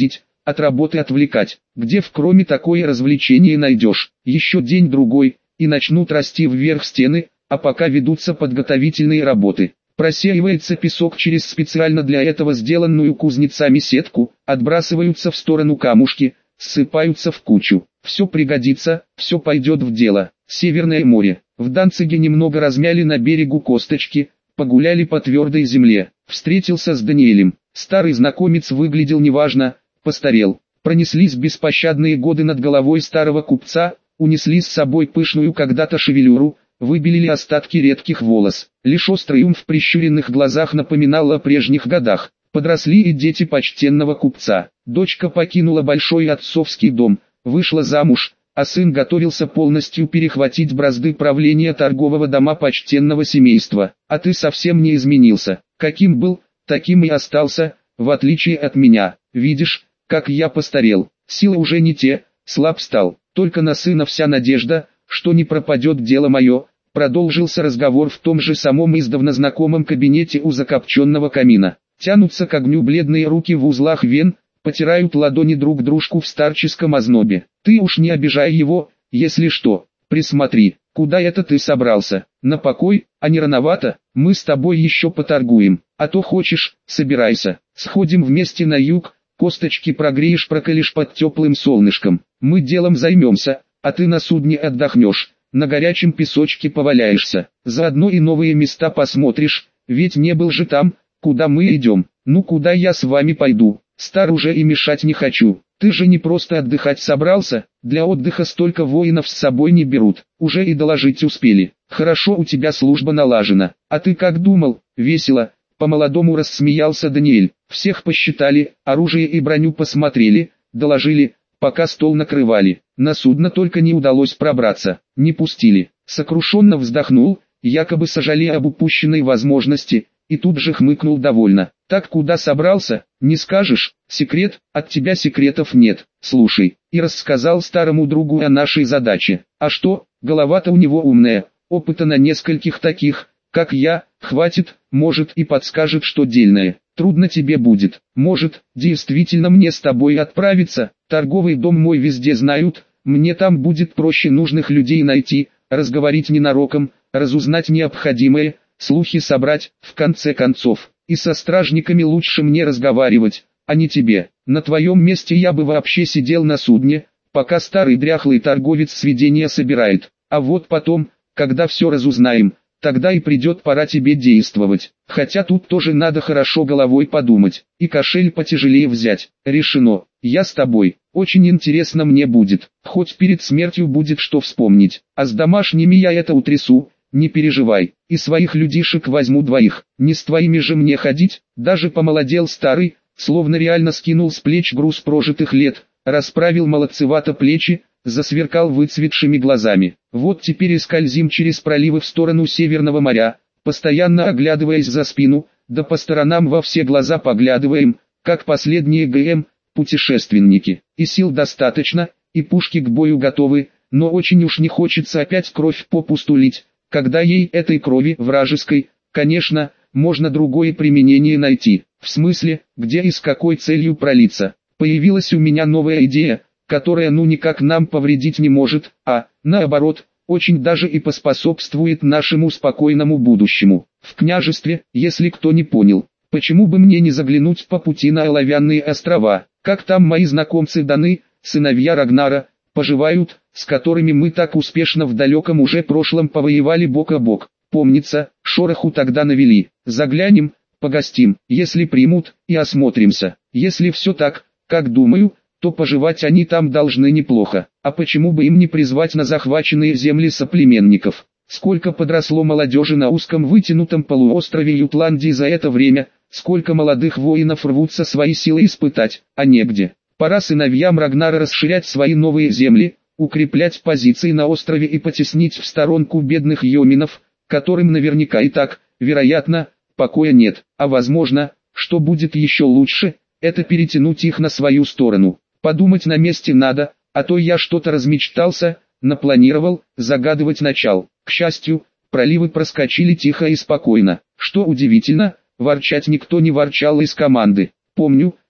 от работы отвлекать. Где в кроме такое развлечение найдешь? Еще день-другой, и начнут расти вверх стены, а пока ведутся подготовительные работы. Просеивается песок через специально для этого сделанную кузнецами сетку, отбрасываются в сторону камушки, ссыпаются в кучу. Все пригодится, все пойдет в дело. Северное море. В Данциге немного размяли на берегу косточки, погуляли по твердой земле. Встретился с Даниэлем. Старый знакомец выглядел неважно, постарел. Пронеслись беспощадные годы над головой старого купца, унесли с собой пышную когда-то шевелюру, выбелили остатки редких волос. Лишь острый ум в прищуренных глазах напоминал о прежних годах. Подросли и дети почтенного купца. Дочка покинула большой отцовский дом, вышла замуж, а сын готовился полностью перехватить бразды правления торгового дома почтенного семейства. А ты совсем не изменился. Каким был, таким и остался, в отличие от меня. Видишь, как я постарел. Силы уже не те, слаб стал. Только на сына вся надежда, что не пропадет дело мое. Продолжился разговор в том же самом издавна знакомом кабинете у закопченного камина. Тянутся к огню бледные руки в узлах вен, потирают ладони друг дружку в старческом ознобе. Ты уж не обижай его, если что, присмотри, куда это ты собрался? На покой, а не рановато, мы с тобой еще поторгуем, а то хочешь, собирайся, сходим вместе на юг, косточки прогреешь, прокалишь под теплым солнышком, мы делом займемся, а ты на судне отдохнешь. На горячем песочке поваляешься, заодно и новые места посмотришь, ведь не был же там, куда мы идем. Ну куда я с вами пойду, стар уже и мешать не хочу. Ты же не просто отдыхать собрался, для отдыха столько воинов с собой не берут, уже и доложить успели. Хорошо у тебя служба налажена, а ты как думал? Весело, по-молодому рассмеялся Даниэль. Всех посчитали, оружие и броню посмотрели, доложили, пока стол накрывали. На судно только не удалось пробраться, не пустили. Сокрушенно вздохнул, якобы сожалея об упущенной возможности, и тут же хмыкнул довольно. Так куда собрался, не скажешь, секрет, от тебя секретов нет. Слушай, и рассказал старому другу о нашей задаче. А что, голова-то у него умная, опыта на нескольких таких, как я, хватит, может и подскажет что дельное. Трудно тебе будет, может, действительно мне с тобой отправиться, торговый дом мой везде знают, мне там будет проще нужных людей найти, разговорить ненароком, разузнать необходимое, слухи собрать, в конце концов, и со стражниками лучше мне разговаривать, а не тебе. На твоем месте я бы вообще сидел на судне, пока старый дряхлый торговец сведения собирает, а вот потом, когда все разузнаем, тогда и придет пора тебе действовать. Хотя тут тоже надо хорошо головой подумать, и кошель потяжелее взять. Решено, я с тобой, очень интересно мне будет, хоть перед смертью будет что вспомнить, а с домашними я это утрясу, не переживай, и своих людишек возьму двоих, не с твоими же мне ходить, даже помолодел старый, словно реально скинул с плеч груз прожитых лет, расправил молодцевато плечи, засверкал выцветшими глазами. Вот теперь и скользим через проливы в сторону Северного моря, постоянно оглядываясь за спину, да по сторонам во все глаза поглядываем, как последние ГМ, путешественники. И сил достаточно, и пушки к бою готовы, но очень уж не хочется опять кровь попусту лить, когда ей этой крови вражеской, конечно, можно другое применение найти. В смысле, где и с какой целью пролиться. Появилась у меня новая идея, которая ну никак нам повредить не может, а, наоборот, очень даже и поспособствует нашему спокойному будущему. В княжестве, если кто не понял, почему бы мне не заглянуть по пути на Оловянные острова, как там мои знакомцы Даны, сыновья Рагнара, поживают, с которыми мы так успешно в далеком уже прошлом повоевали бок о бок. Помнится, шороху тогда навели. Заглянем, погостим, если примут, и осмотримся. Если все так, как думаю, то поживать они там должны неплохо. А почему бы им не призвать на захваченные земли соплеменников? Сколько подросло молодежи на узком вытянутом полуострове Ютландии за это время, сколько молодых воинов рвутся свои силы испытать, а негде. Пора сыновьям Рагнара расширять свои новые земли, укреплять позиции на острове и потеснить в сторонку бедных йоминов, которым наверняка и так, вероятно, покоя нет. А возможно, что будет еще лучше, это перетянуть их на свою сторону. Подумать на месте надо, а то я что-то размечтался, напланировал, загадывать начал. К счастью, проливы проскочили тихо и спокойно. Что удивительно, ворчать никто не ворчал из команды. Помню,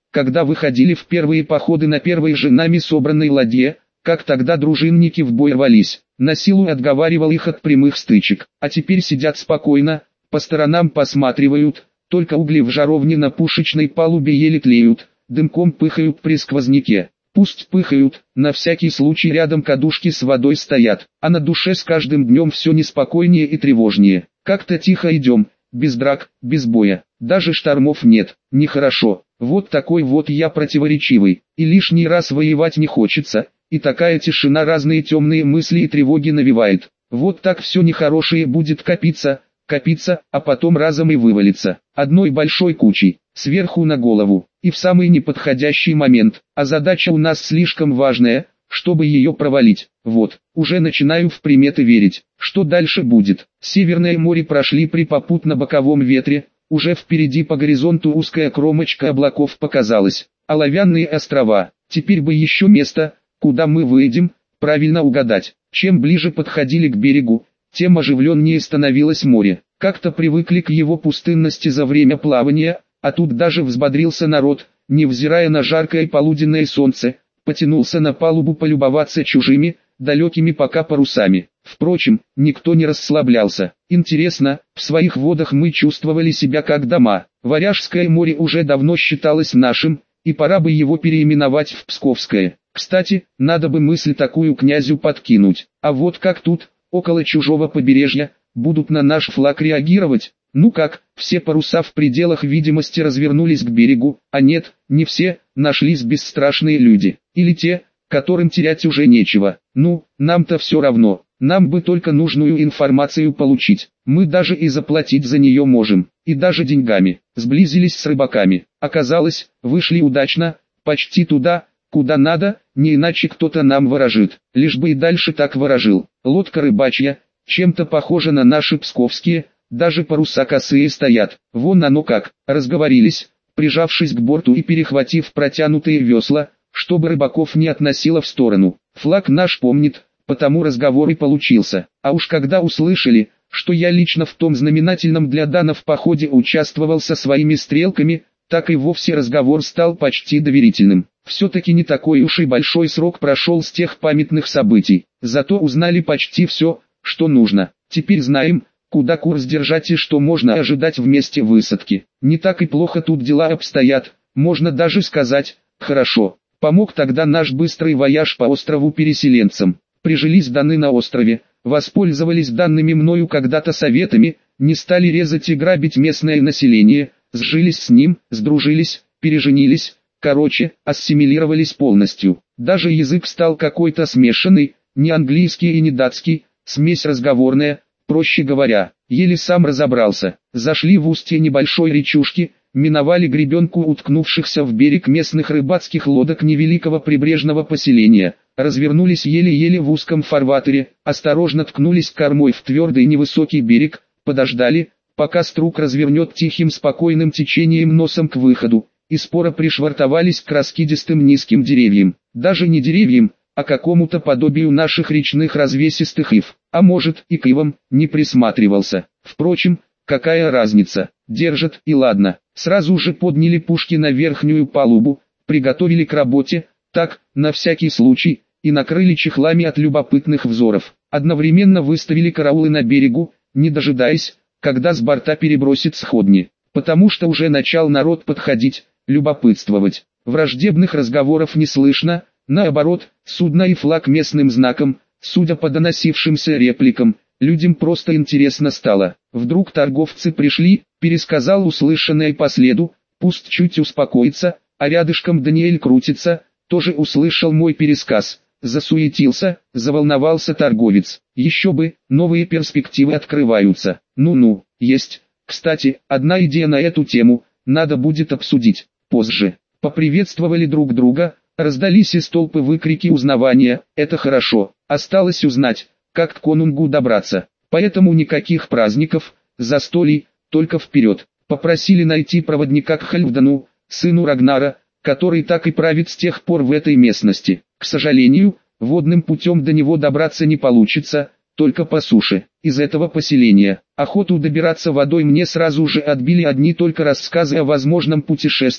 когда выходили в первые походы на первой же нами собранной ладье, как тогда дружинники в бой рвались, на силу отговаривал их от прямых стычек, а теперь сидят спокойно, по сторонам посматривают, только угли в жаровне на пушечной палубе еле тлеют, дымком пыхают при сквозняке. Пусть пыхают, на всякий случай рядом кадушки с водой стоят, а на душе с каждым днем все неспокойнее и тревожнее. Как-то тихо идем, без драк, без боя, даже штормов нет, нехорошо. Вот такой вот я противоречивый, и лишний раз воевать не хочется, и такая тишина разные темные мысли и тревоги навевает. Вот так все нехорошее будет копиться, копиться, а потом разом и вывалиться, одной большой кучей, сверху на голову, и в самый неподходящий момент, а задача у нас слишком важная, чтобы ее провалить. Вот, уже начинаю в приметы верить, что дальше будет. Северное море прошли при попутно-боковом ветре, уже впереди по горизонту узкая кромочка облаков показалась, оловянные острова, теперь бы еще место, куда мы выйдем, правильно угадать. Чем ближе подходили к берегу, тем оживленнее становилось море. Как-то привыкли к его пустынности за время плавания, а тут даже взбодрился народ, невзирая на жаркое полуденное солнце, потянулся на палубу полюбоваться чужими, далекими пока парусами. Впрочем, никто не расслаблялся. Интересно, в своих водах мы чувствовали себя как дома. Варяжское море уже давно считалось нашим, и пора бы его переименовать в Псковское. Кстати, надо бы мысль такую князю подкинуть. А вот как тут, около чужого побережья, будут на наш флаг реагировать? Ну как, все паруса в пределах видимости развернулись к берегу, а нет, не все, нашлись бесстрашные люди. Или те, которым терять уже нечего. Ну, нам-то все равно, нам бы только нужную информацию получить. Мы даже и заплатить за нее можем, и даже деньгами. Сблизились с рыбаками. Оказалось, вышли удачно, почти туда, куда надо, не иначе кто-то нам ворожит. Лишь бы и дальше так ворожил. Лодка рыбачья, чем-то похожа на наши псковские, даже паруса косые стоят. Вон оно как, разговорились, прижавшись к борту и перехватив протянутые весла, чтобы рыбаков не относило в сторону. Флаг наш помнит, потому разговор и получился. А уж когда услышали, что я лично в том знаменательном для данов походе участвовал со своими стрелками, так и вовсе разговор стал почти доверительным. Все-таки не такой уж и большой срок прошел с тех памятных событий, зато узнали почти все, что нужно. Теперь знаем, куда курс держать и что можно ожидать в месте высадки. Не так и плохо тут дела обстоят, можно даже сказать, хорошо. Помог тогда наш быстрый вояж по острову переселенцам. Прижились даны на острове, воспользовались данными мною когда-то советами, не стали резать и грабить местное население, сжились с ним, сдружились, переженились, короче, ассимилировались полностью. Даже язык стал какой-то смешанный, не английский и не датский, смесь разговорная, проще говоря, еле сам разобрался. Зашли в устье небольшой речушки, миновали гребенку уткнувшихся в берег местных рыбацких лодок невеликого прибрежного поселения, развернулись еле-еле в узком фарватере, осторожно ткнулись кормой в твердый невысокий берег, подождали, пока струк развернет тихим спокойным течением носом к выходу, и споро пришвартовались к раскидистым низким деревьям, даже не деревьям, а какому-то подобию наших речных развесистых ив, а может и к ивам, не присматривался. Впрочем, какая разница, держат и ладно. Сразу же подняли пушки на верхнюю палубу, приготовили к работе, так, на всякий случай, и накрыли чехлами от любопытных взоров. Одновременно выставили караулы на берегу, не дожидаясь, когда с борта перебросит сходни, потому что уже начал народ подходить, любопытствовать. Враждебных разговоров не слышно, наоборот, судно и флаг местным знаком, судя по доносившимся репликам, людям просто интересно стало. Вдруг торговцы пришли, пересказал услышанное по следу, пусть чуть успокоится, а рядышком Даниэль крутится, тоже услышал мой пересказ. Засуетился, заволновался торговец. Еще бы, новые перспективы открываются. Ну-ну, есть. Кстати, одна идея на эту тему, надо будет обсудить, позже. Поприветствовали друг друга, раздались из толпы выкрики узнавания, это хорошо. Осталось узнать, как к конунгу добраться. Поэтому никаких праздников, застолий, только вперед. Попросили найти проводника к Хальфдану, сыну Рагнара, который так и правит с тех пор в этой местности. К сожалению, водным путем до него добраться не получится, только по суше. Из этого поселения охоту добираться водой мне сразу же отбили одни только рассказы о возможном путешествии,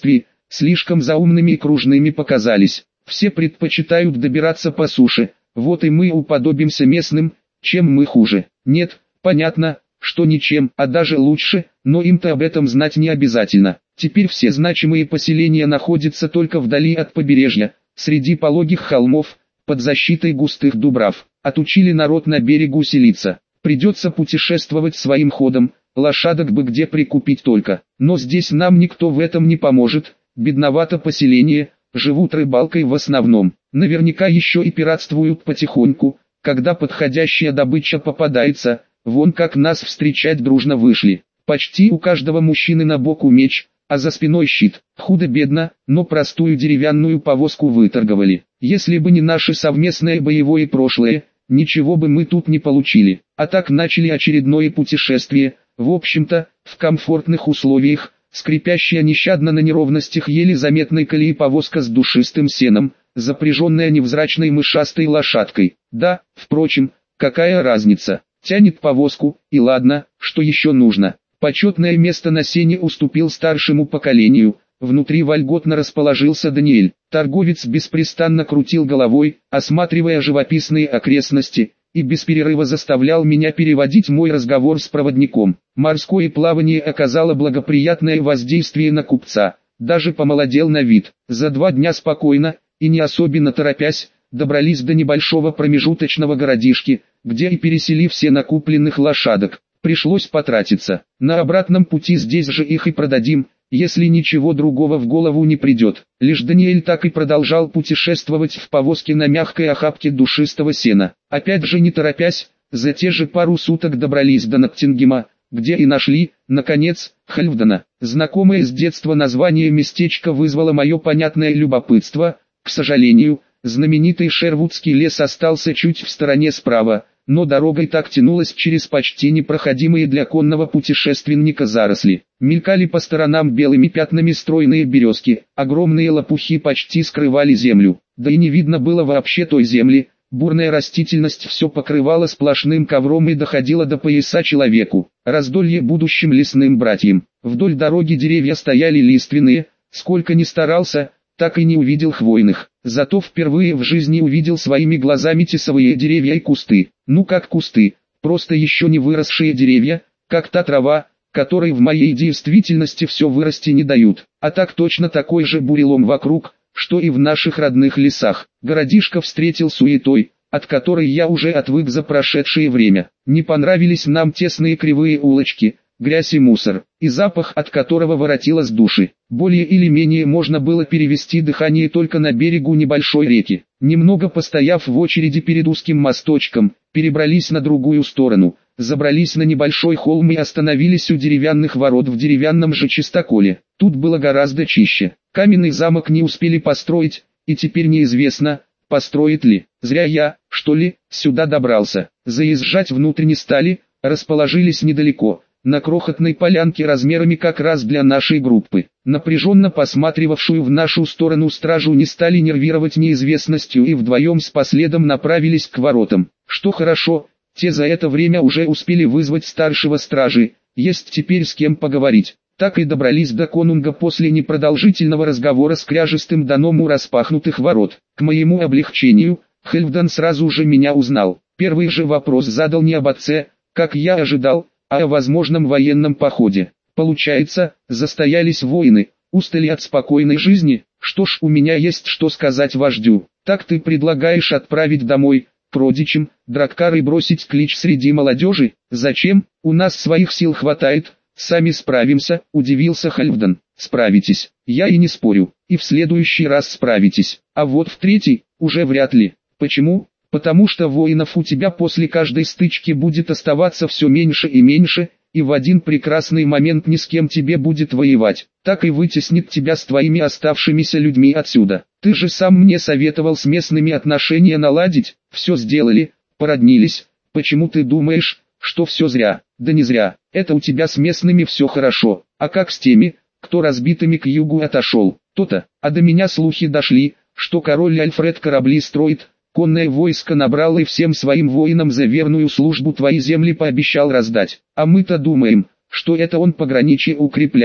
слишком заумными и кружными показались. Все предпочитают добираться по суше, вот и мы уподобимся местным, чем мы хуже. Нет, понятно, что ничем, а даже лучше, но им-то об этом знать не обязательно. Теперь все значимые поселения находятся только вдали от побережья, среди пологих холмов, под защитой густых дубрав. Отучили народ на берегу селиться. Придется путешествовать своим ходом, лошадок бы где прикупить только. Но здесь нам никто в этом не поможет, бедновато поселение, живут рыбалкой в основном. Наверняка еще и пиратствуют потихоньку, когда подходящая добыча попадается. Вон как нас встречать дружно вышли. Почти у каждого мужчины на боку меч, а за спиной щит. Худо-бедно, но простую деревянную повозку выторговали. Если бы не наше совместное боевое прошлое, ничего бы мы тут не получили. А так начали очередное путешествие, в общем-то, в комфортных условиях, скрипящая нещадно на неровностях еле заметной колеи повозка с душистым сеном, запряженная невзрачной мышастой лошадкой. Да, впрочем, какая разница, тянет повозку, и ладно, что еще нужно. Почетное место на сене уступил старшему поколению, внутри вольготно расположился Даниэль. Торговец беспрестанно крутил головой, осматривая живописные окрестности, и без перерыва заставлял меня переводить мой разговор с проводником. Морское плавание оказало благоприятное воздействие на купца, даже помолодел на вид. За два дня спокойно, и не особенно торопясь, добрались до небольшого промежуточного городишки, где и пересели все накупленных лошадок. Пришлось потратиться. На обратном пути здесь же их и продадим, если ничего другого в голову не придет. Лишь Даниэль так и продолжал путешествовать в повозке на мягкой охапке душистого сена. Опять же не торопясь, за те же пару суток добрались до Ноттингема, где и нашли, наконец, Хальфдена. Знакомое с детства название местечка вызвало мое понятное любопытство. К сожалению, знаменитый Шервудский лес остался чуть в стороне справа, но дорогой так тянулась через почти непроходимые для конного путешественника заросли. Мелькали по сторонам белыми пятнами стройные березки, огромные лопухи почти скрывали землю, да и не видно было вообще той земли, бурная растительность все покрывала сплошным ковром и доходила до пояса человеку. Раздолье будущим лесным братьям. Вдоль дороги деревья стояли лиственные, сколько ни старался, так и не увидел хвойных. Зато впервые в жизни увидел своими глазами тесовые деревья и кусты. Ну как кусты, просто еще не выросшие деревья, как та трава, которой в моей действительности все вырасти не дают. А так точно такой же бурелом вокруг, что и в наших родных лесах. Городишко встретил суетой, от которой я уже отвык за прошедшее время. Не понравились нам тесные кривые улочки, грязь и мусор, и запах от которого воротило с души. Более или менее можно было перевести дыхание только на берегу небольшой реки. Немного постояв в очереди перед узким мосточком, перебрались на другую сторону, забрались на небольшой холм и остановились у деревянных ворот в деревянном же чистоколе. Тут было гораздо чище. Каменный замок не успели построить, и теперь неизвестно, построит ли. Зря я, что ли, сюда добрался. Заезжать внутрь не стали, расположились недалеко, на крохотной полянке размерами как раз для нашей группы. Напряженно посматривавшую в нашу сторону стражу не стали нервировать неизвестностью и вдвоем с последом направились к воротам. Что хорошо, те за это время уже успели вызвать старшего стражи, есть теперь с кем поговорить. Так и добрались до конунга после непродолжительного разговора с кряжестым даном у распахнутых ворот. К моему облегчению, Хальфдан сразу же меня узнал. Первый же вопрос задал не об отце, как я ожидал, а о возможном военном походе. Получается, застоялись воины, устали от спокойной жизни. Что ж, у меня есть что сказать вождю. Так ты предлагаешь отправить домой, к родичам, Драккар и бросить клич среди молодежи? Зачем? У нас своих сил хватает, сами справимся, удивился Хальфдан. Справитесь, я и не спорю, и в следующий раз справитесь, а вот в третий, уже вряд ли. Почему? Потому что воинов у тебя после каждой стычки будет оставаться все меньше и меньше, и в один прекрасный момент ни с кем тебе будет воевать, так и вытеснит тебя с твоими оставшимися людьми отсюда. Ты же сам мне советовал с местными отношения наладить, все сделали, породнились, почему ты думаешь, что все зря? Да не зря, это у тебя с местными все хорошо, а как с теми, кто разбитыми к югу отошел, то-то, а до меня слухи дошли, что король Альфред корабли строит, конное войско набрал и всем своим воинам за верную службу твои земли пообещал раздать. А мы-то думаем, что это он пограничье укрепляет.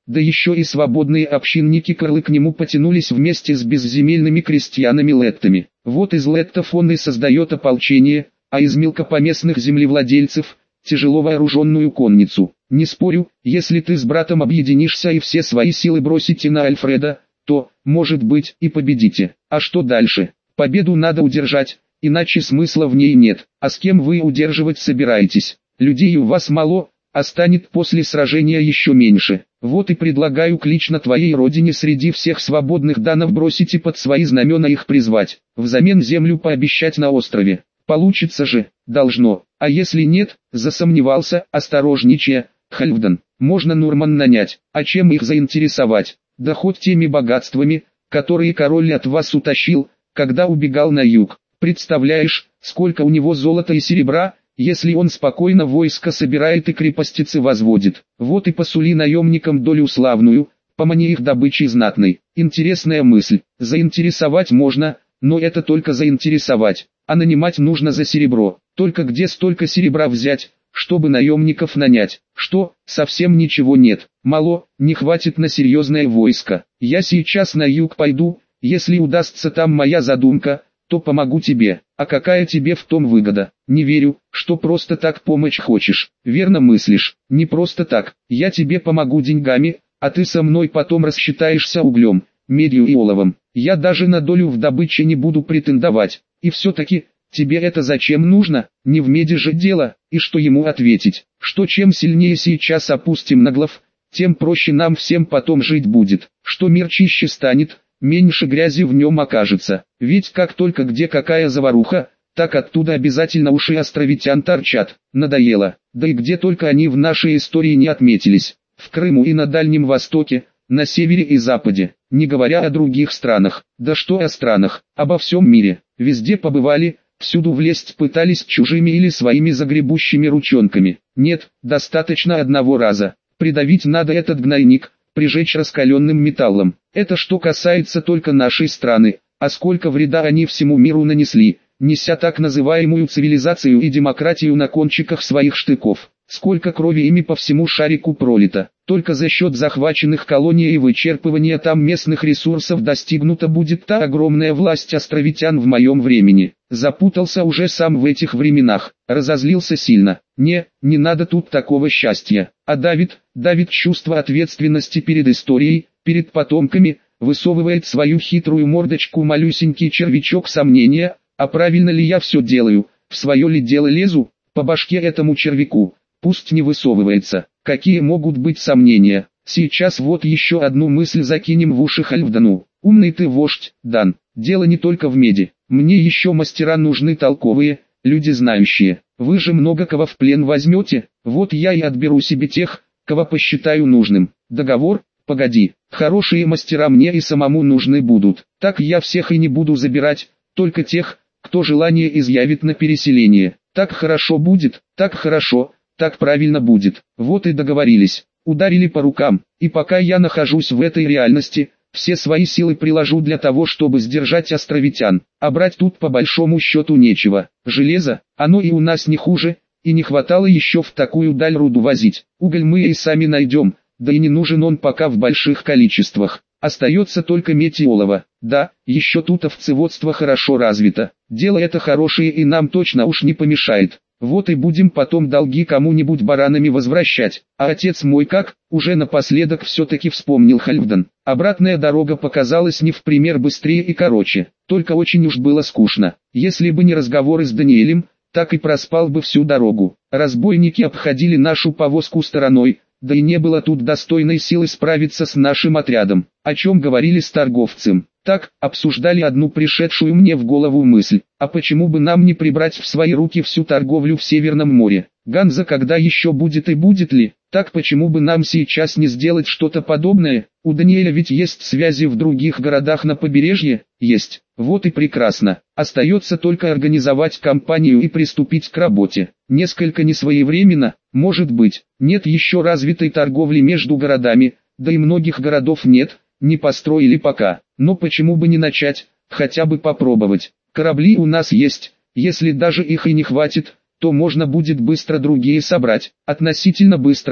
да еще и свободные общинники-карлы к нему потянулись вместе с безземельными крестьянами-леттами. Вот из леттов он и создает ополчение, а из мелкопоместных землевладельцев – тяжело вооруженную конницу. Не спорю, если ты с братом объединишься и все свои силы бросите на Альфреда, то, может быть, и победите. А что дальше? Победу надо удержать, иначе смысла в ней нет. А с кем вы удерживать собираетесь? Людей у вас мало, а станет после сражения еще меньше. Вот и предлагаю клич на твоей родине среди всех свободных данов бросить и под свои знамена их призвать. Взамен землю пообещать на острове. Получится же, должно. А если нет, засомневался, осторожничая, Хальфдан. Можно Нурман нанять, а чем их заинтересовать? Да хоть теми богатствами, которые король от вас утащил, когда убегал на юг. Представляешь, сколько у него золота и серебра, если он спокойно войско собирает и крепостицы возводит. Вот и посули наемникам долю славную, помани их добычей знатной. Интересная мысль. Заинтересовать можно, но это только заинтересовать, а нанимать нужно за серебро. Только где столько серебра взять, чтобы наемников нанять? Что, совсем ничего нет? Мало, не хватит на серьезное войско. Я сейчас на юг пойду, если удастся там моя задумка, то помогу тебе. А какая тебе в том выгода? Не верю, что просто так помочь хочешь. Верно мыслишь, не просто так. Я тебе помогу деньгами, а ты со мной потом рассчитаешься углем, медью и оловом. Я даже на долю в добыче не буду претендовать. И все-таки, тебе это зачем нужно? Не в меди же дело. И что ему ответить? Что чем сильнее сейчас опустим наглов, тем проще нам всем потом жить будет. Что мир чище станет, меньше грязи в нем окажется. Ведь как только где какая заваруха, так оттуда обязательно уши островитян торчат. Надоело. Да и где только они в нашей истории не отметились. В Крыму и на Дальнем Востоке, на севере и западе. Не говоря о других странах. Да что о странах, обо всем мире. Везде побывали, всюду влезть пытались чужими или своими загребущими ручонками. Нет, достаточно одного раза. Придавить надо этот гнойник, прижечь раскаленным металлом. Это что касается только нашей страны, а сколько вреда они всему миру нанесли, неся так называемую цивилизацию и демократию на кончиках своих штыков. Сколько крови ими по всему шарику пролито. Только за счет захваченных колоний и вычерпывания там местных ресурсов достигнута будет та огромная власть островитян в моем времени. Запутался уже сам в этих временах, разозлился сильно. Не, не надо тут такого счастья. А давит, давит чувство ответственности перед историей, перед потомками, высовывает свою хитрую мордочку малюсенький червячок сомнения, а правильно ли я все делаю, в свое ли дело лезу, по башке этому червяку. Пусть не высовывается. Какие могут быть сомнения? Сейчас вот еще одну мысль закинем в уши Хальфдану. Умный ты вождь, Дан. Дело не только в меди. Мне еще мастера нужны толковые, люди знающие. Вы же много кого в плен возьмете, вот я и отберу себе тех, кого посчитаю нужным. Договор? Погоди. Хорошие мастера мне и самому нужны будут. Так я всех и не буду забирать, только тех, кто желание изъявит на переселение. Так хорошо будет, так хорошо. Так правильно будет. Вот и договорились. Ударили по рукам. И пока я нахожусь в этой реальности, все свои силы приложу для того, чтобы сдержать островитян. А брать тут по большому счету нечего. Железо, оно и у нас не хуже, и не хватало еще в такую даль руду возить. Уголь мы и сами найдем, да и не нужен он пока в больших количествах. Остается только медь и олово. Да, еще тут овцеводство хорошо развито. Дело это хорошее и нам точно уж не помешает. Вот и будем потом долги кому-нибудь баранами возвращать. А отец мой как, уже напоследок все-таки вспомнил Хальфдан. Обратная дорога показалась не в пример быстрее и короче. Только очень уж было скучно. Если бы не разговоры с Даниэлем, так и проспал бы всю дорогу. Разбойники обходили нашу повозку стороной, да и не было тут достойной силы справиться с нашим отрядом. О чем говорили с торговцем. Так, обсуждали одну пришедшую мне в голову мысль, а почему бы нам не прибрать в свои руки всю торговлю в Северном море? Ганза когда еще будет и будет ли? Так почему бы нам сейчас не сделать что-то подобное? У Даниэля ведь есть связи в других городах на побережье? Есть. Вот и прекрасно. Остается только организовать компанию и приступить к работе. Несколько несвоевременно, может быть, нет еще развитой торговли между городами, да и многих городов нет, не построили пока. Но почему бы не начать, хотя бы попробовать. Корабли у нас есть, если даже их и не хватит, то можно будет быстро другие собрать. Относительно быстро,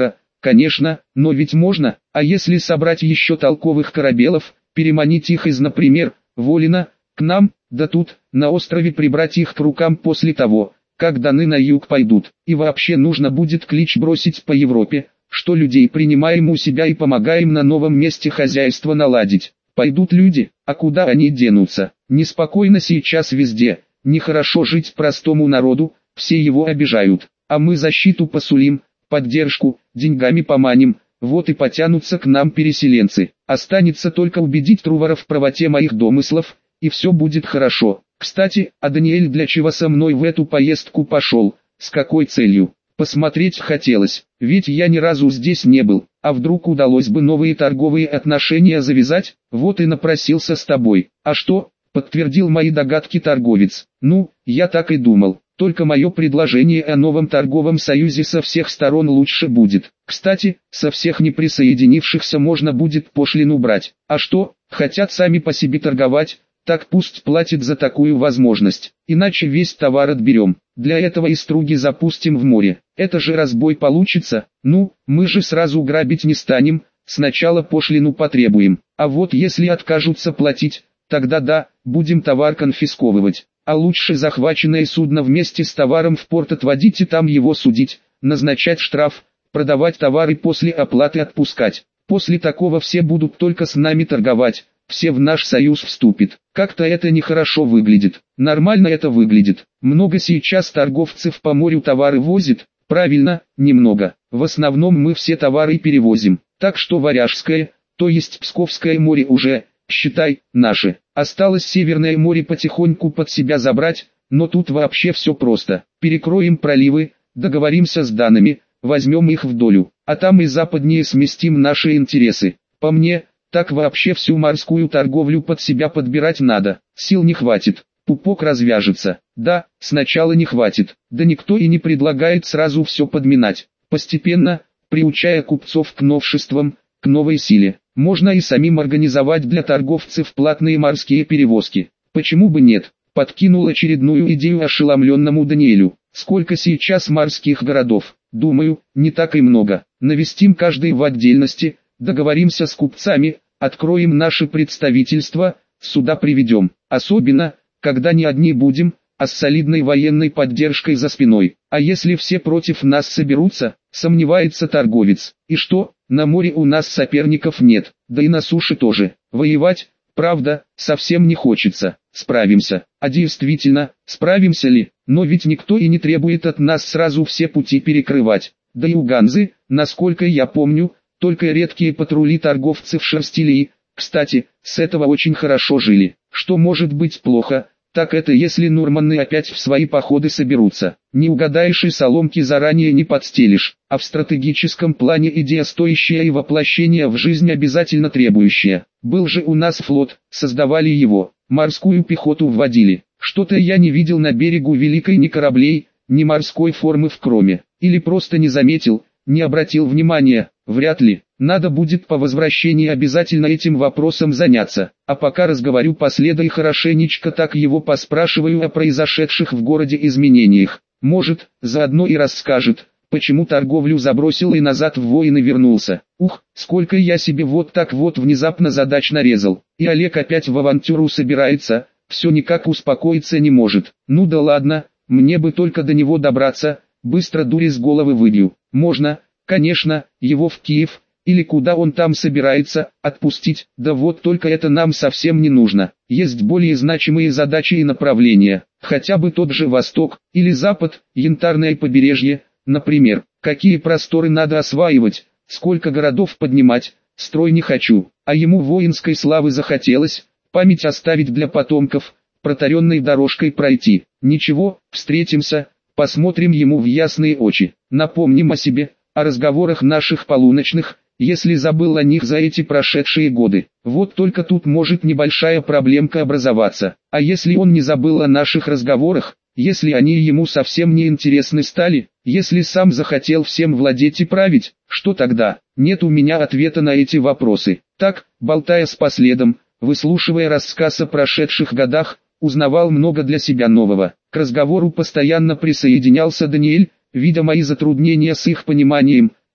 конечно, но ведь можно, а если собрать еще толковых корабелов, переманить их из, например, Волина, к нам, да тут, на острове прибрать их к рукам после того, как даны на юг пойдут, и вообще нужно будет клич бросить по Европе, что людей принимаем у себя и помогаем на новом месте хозяйство наладить. Пойдут люди, а куда они денутся? Неспокойно сейчас везде, нехорошо жить простому народу, все его обижают, а мы защиту посулим, поддержку, деньгами поманим, вот и потянутся к нам переселенцы. Останется только убедить Трувора в правоте моих домыслов, и все будет хорошо. Кстати, а Даниэль для чего со мной в эту поездку пошел, с какой целью? Посмотреть хотелось, ведь я ни разу здесь не был, а вдруг удалось бы новые торговые отношения завязать, вот и напросился с тобой. А что? Подтвердил мои догадки торговец. Ну, я так и думал, только мое предложение о новом торговом союзе со всех сторон лучше будет. Кстати, со всех неприсоединившихся можно будет пошлину брать. А что, хотят сами по себе торговать? Так пусть платит за такую возможность, иначе весь товар отберем. Для этого и струги запустим в море. Это же разбой получится. Ну, мы же сразу грабить не станем, сначала пошлину потребуем. А вот если откажутся платить, тогда да, будем товар конфисковывать. А лучше захваченное судно вместе с товаром в порт отводить и там его судить, назначать штраф, продавать товары после оплаты отпускать. После такого все будут только с нами торговать. Все в наш союз вступит. Как-то это нехорошо выглядит. Нормально это выглядит. Много сейчас торговцев по морю товары возят? Правильно, немного. В основном мы все товары перевозим. Так что Варяжское, то есть Псковское море уже, считай, наше. Осталось Северное море потихоньку под себя забрать, но тут вообще все просто. Перекроем проливы, договоримся с данными, возьмем их в долю, а там и западнее сместим наши интересы. По мне, так вообще всю морскую торговлю под себя подбирать надо, сил не хватит, пупок развяжется. Да, сначала не хватит, да никто и не предлагает сразу все подминать. Постепенно, приучая купцов к новшествам, к новой силе, можно и самим организовать для торговцев платные морские перевозки. Почему бы нет? Подкинул очередную идею ошеломленному Даниэлю. Сколько сейчас морских городов? Думаю, не так и много. Навестим каждый в отдельности, договоримся с купцами, откроем наше представительство, сюда приведем. Особенно, когда не одни будем, а с солидной военной поддержкой за спиной. А если все против нас соберутся, сомневается торговец. И что, на море у нас соперников нет, да и на суше тоже. Воевать, правда, совсем не хочется. Справимся. А действительно, справимся ли? Но ведь никто и не требует от нас сразу все пути перекрывать. Да и у Ганзы, насколько я помню, только редкие патрули торговцев шерстили и, кстати, с этого очень хорошо жили. Что может быть плохо, так это если нурманы опять в свои походы соберутся. Не угадаешь и соломки заранее не подстелишь, а в стратегическом плане идея стоящая и воплощение в жизнь обязательно требующая. Был же у нас флот, создавали его, морскую пехоту вводили. Что-то я не видел на берегу Великой ни кораблей, ни морской формы в кроме, или просто не заметил, не обратил внимания. Вряд ли. Надо будет по возвращении обязательно этим вопросом заняться. А пока разговорю по следу и хорошенечко так его поспрашиваю о произошедших в городе изменениях. Может, заодно и расскажет, почему торговлю забросил и назад в воины вернулся. Ух, сколько я себе вот так вот внезапно задач нарезал. И Олег опять в авантюру собирается, все никак успокоиться не может. Ну да ладно, мне бы только до него добраться, быстро дури с головы выбью. Можно, конечно, его в Киев, или куда он там собирается, отпустить, да вот только это нам совсем не нужно. Есть более значимые задачи и направления, хотя бы тот же Восток, или Запад, Янтарное побережье, например. Какие просторы надо осваивать, сколько городов поднимать, строй не хочу, а ему воинской славы захотелось, память оставить для потомков, протаренной дорожкой пройти. Ничего, встретимся, посмотрим ему в ясные очи, напомним о себе, о разговорах наших полуночных, если забыл о них за эти прошедшие годы. Вот только тут может небольшая проблемка образоваться. А если он не забыл о наших разговорах, если они ему совсем не интересны стали, если сам захотел всем владеть и править, что тогда? Нет у меня ответа на эти вопросы. Так, болтая с последом, выслушивая рассказ о прошедших годах, узнавал много для себя нового. К разговору постоянно присоединялся Даниэль, видя мои затруднения с их пониманием,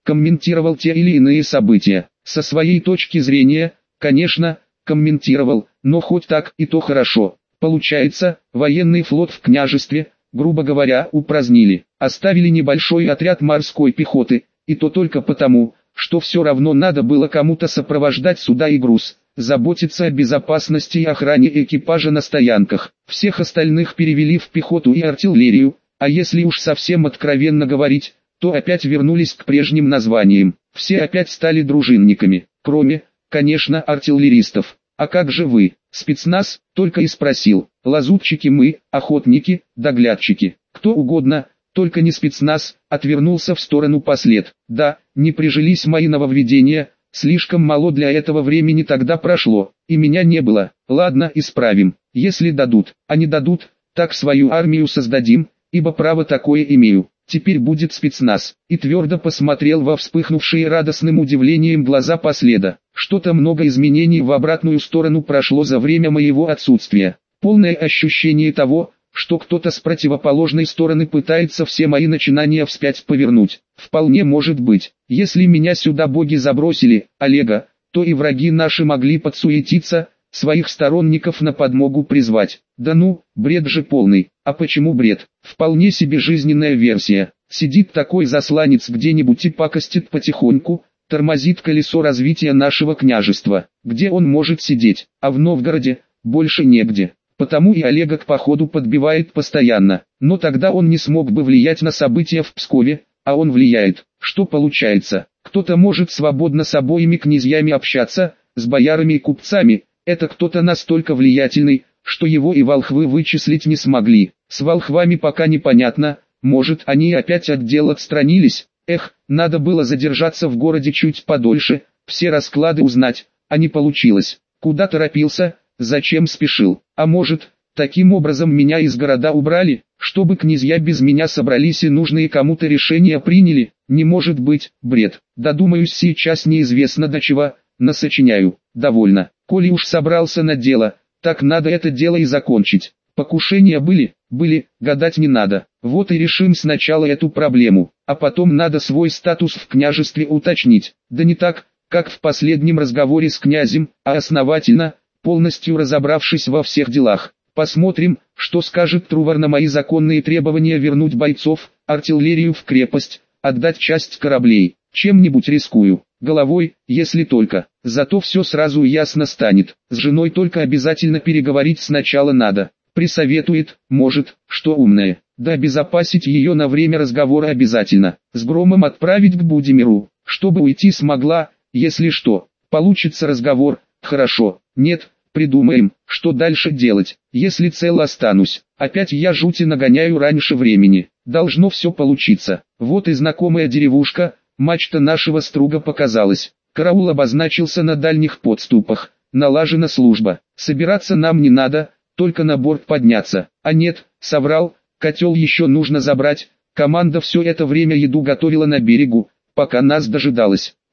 комментировал те или иные события. Со своей точки зрения, конечно, комментировал, но хоть так и то хорошо. Получается, военный флот в княжестве, грубо говоря, упразднили. Оставили небольшой отряд морской пехоты, и то только потому, что все равно надо было кому-то сопровождать суда и груз, заботиться о безопасности и охране экипажа на стоянках. Всех остальных перевели в пехоту и артиллерию, а если уж совсем откровенно говорить, то опять вернулись к прежним названиям. Все опять стали дружинниками, кроме, конечно, артиллеристов. «А как же вы, спецназ?» — только и спросил. «Лазутчики мы, охотники, доглядчики, кто угодно, только не спецназ», — отвернулся в сторону послед. «Да, не прижились мои нововведения, слишком мало для этого времени тогда прошло, и меня не было. Ладно, исправим, если дадут, а не дадут, так свою армию создадим, ибо право такое имею. Теперь будет спецназ», и твердо посмотрел во вспыхнувшие радостным удивлением глаза последа. Что-то много изменений в обратную сторону прошло за время моего отсутствия. Полное ощущение того, что кто-то с противоположной стороны пытается все мои начинания вспять повернуть. Вполне может быть, если меня сюда боги забросили, Олега, то и враги наши могли подсуетиться, своих сторонников на подмогу призвать. Да ну, бред же полный. А почему бред? Вполне себе жизненная версия. Сидит такой засланец где-нибудь и пакостит потихоньку, тормозит колесо развития нашего княжества. Где он может сидеть? А в Новгороде? Больше негде. Потому и Олега к походу подбивает постоянно. Но тогда он не смог бы влиять на события в Пскове, а он влияет. Что получается? Кто-то может свободно с обоими князьями общаться, с боярами и купцами. Это кто-то настолько влиятельный, что его и волхвы вычислить не смогли. С волхвами пока непонятно, может они опять от дел отстранились. Эх, надо было задержаться в городе чуть подольше, все расклады узнать, а не получилось. Куда торопился, зачем спешил? А может, таким образом меня из города убрали, чтобы князья без меня собрались и нужные кому-то решения приняли? Не может быть, бред. Додумаюсь сейчас неизвестно до чего, насочиняю. Довольно. Коли уж собрался на дело, так надо это дело и закончить. Покушения были, были, гадать не надо. Вот и решим сначала эту проблему, а потом надо свой статус в княжестве уточнить. Да не так, как в последнем разговоре с князем, а основательно, полностью разобравшись во всех делах. Посмотрим, что скажет Трувор на мои законные требования вернуть бойцов, артиллерию в крепость, отдать часть кораблей. Чем-нибудь рискую, головой, если только. Зато все сразу ясно станет. С женой только обязательно переговорить сначала надо. Присоветует, может, что умное. Да обезопасить ее на время разговора обязательно. С Громом отправить к Будимиру, чтобы уйти смогла, если что. Получится разговор, хорошо. Нет, придумаем, что дальше делать, если цел останусь. Опять я жути нагоняю раньше времени. Должно все получиться. Вот и знакомая деревушка, мачта нашего струга показалась. Караул обозначился на дальних подступах. Налажена служба. Собираться нам не надо, только на борт подняться. А нет, соврал, котел еще нужно забрать. Команда все это время еду готовила на берегу, пока нас дожидалась.